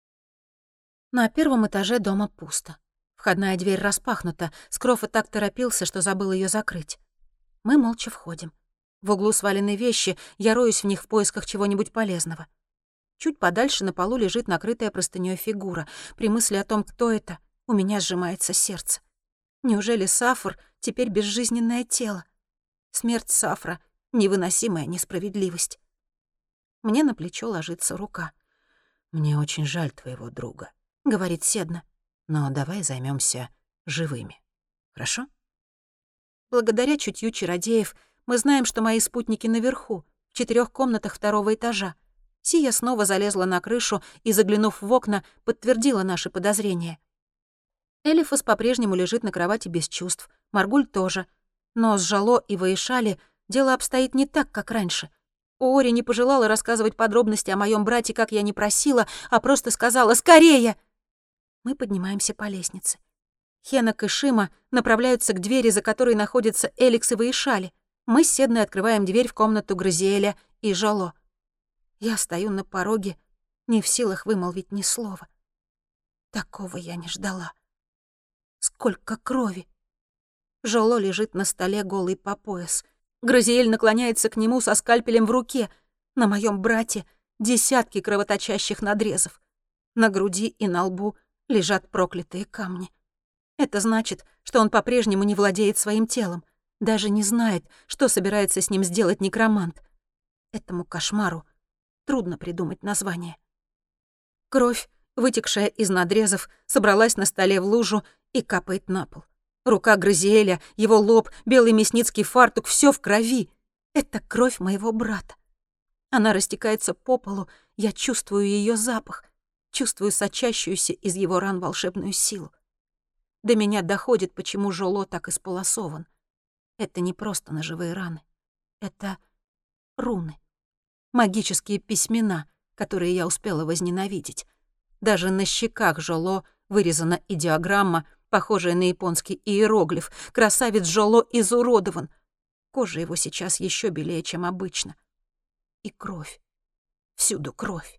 На 1 этаже дома пусто. Входная дверь распахнута. Скрофа так торопился, что забыл её закрыть. Мы молча входим. В углу свалены вещи, я роюсь в них в поисках чего-нибудь полезного. Чуть подальше на полу лежит накрытая простынёй фигура. При мысли о том, кто это, у меня сжимается сердце. Неужели Сафр теперь безжизненное тело? Смерть Сафра — невыносимая несправедливость. Мне на плечо ложится рука. «Мне очень жаль твоего друга», — говорит Седна. «Но давай займёмся живыми. Хорошо?» Благодаря чутью чародеев мы знаем, что мои спутники наверху, в 4 комнатах 2 этажа. Сия снова залезла на крышу и, заглянув в окна, подтвердила наши подозрения. Элифас по-прежнему лежит на кровати без чувств, Маргуль тоже. Но с Жало и Ваишали дело обстоит не так, как раньше. Оори не пожелала рассказывать подробности о моем брате, как я не просила, а просто сказала «Скорее!». Мы поднимаемся по лестнице. Хенок и Шима направляются к двери, за которой находятся Эликс и Ваишали. Мы с Седной открываем дверь в комнату Грозиэля и Жало. Я стою на пороге, не в силах вымолвить ни слова. Такого я не ждала. Сколько крови! Жало лежит на столе голый по пояс. Гразиэль наклоняется к нему со скальпелем в руке. На моем брате десятки кровоточащих надрезов. На груди и на лбу лежат проклятые камни. Это значит, что он по-прежнему не владеет своим телом, даже не знает, что собирается с ним сделать некромант. Этому кошмару трудно придумать название. Кровь, вытекшая из надрезов, собралась на столе в лужу и капает на пол. Рука Гразиэля, его лоб, белый мясницкий фартук — всё в крови. Это кровь моего брата. Она растекается по полу, я чувствую её запах, чувствую сочащуюся из его ран волшебную силу. До меня доходит, почему Жоло так исполосован. Это не просто ножевые раны. Это руны. Магические письмена, которые я успела возненавидеть. Даже на щеках Жоло вырезана идеограмма, похожая на японский иероглиф. Красавец Жоло изуродован. Кожа его сейчас еще белее, чем обычно. И кровь. Всюду кровь.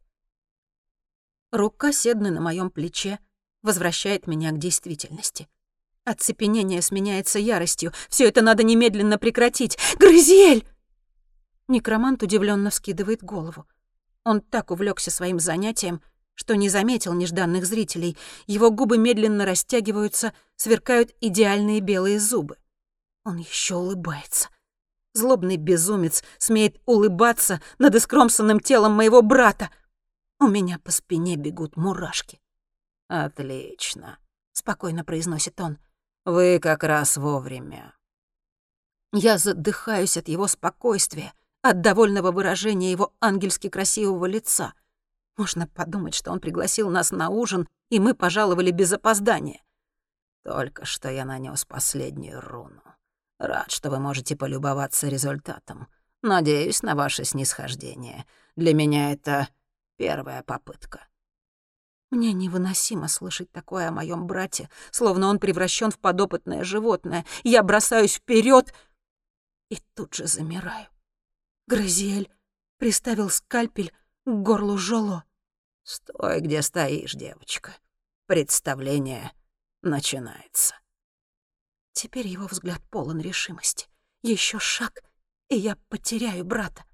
Рука Седны на моем плече возвращает меня к действительности. Оцепенение сменяется яростью. Все это надо немедленно прекратить. «Гразиэль!» Некромант удивленно вскидывает голову. Он так увлекся своим занятием, что не заметил нежданных зрителей. Его губы медленно растягиваются, сверкают идеальные белые зубы. Он еще улыбается. Злобный безумец смеет улыбаться над искромсанным телом моего брата. У меня по спине бегут мурашки. «Отлично», — спокойно произносит он. «Вы как раз вовремя». Я задыхаюсь от его спокойствия, от довольного выражения его ангельски красивого лица. Можно подумать, что он пригласил нас на ужин, и мы пожаловали без опоздания. «Только что я нанес последнюю руну. Рад, что вы можете полюбоваться результатом. Надеюсь на ваше снисхождение. Для меня это первая попытка». Мне невыносимо слышать такое о моем брате, словно он превращен в подопытное животное. Я бросаюсь вперед и тут же замираю. Гразиэль приставил скальпель к горлу Жоло. «Стой, где стоишь, девочка. Представление начинается». Теперь его взгляд полон решимости. Еще шаг, и я потеряю брата.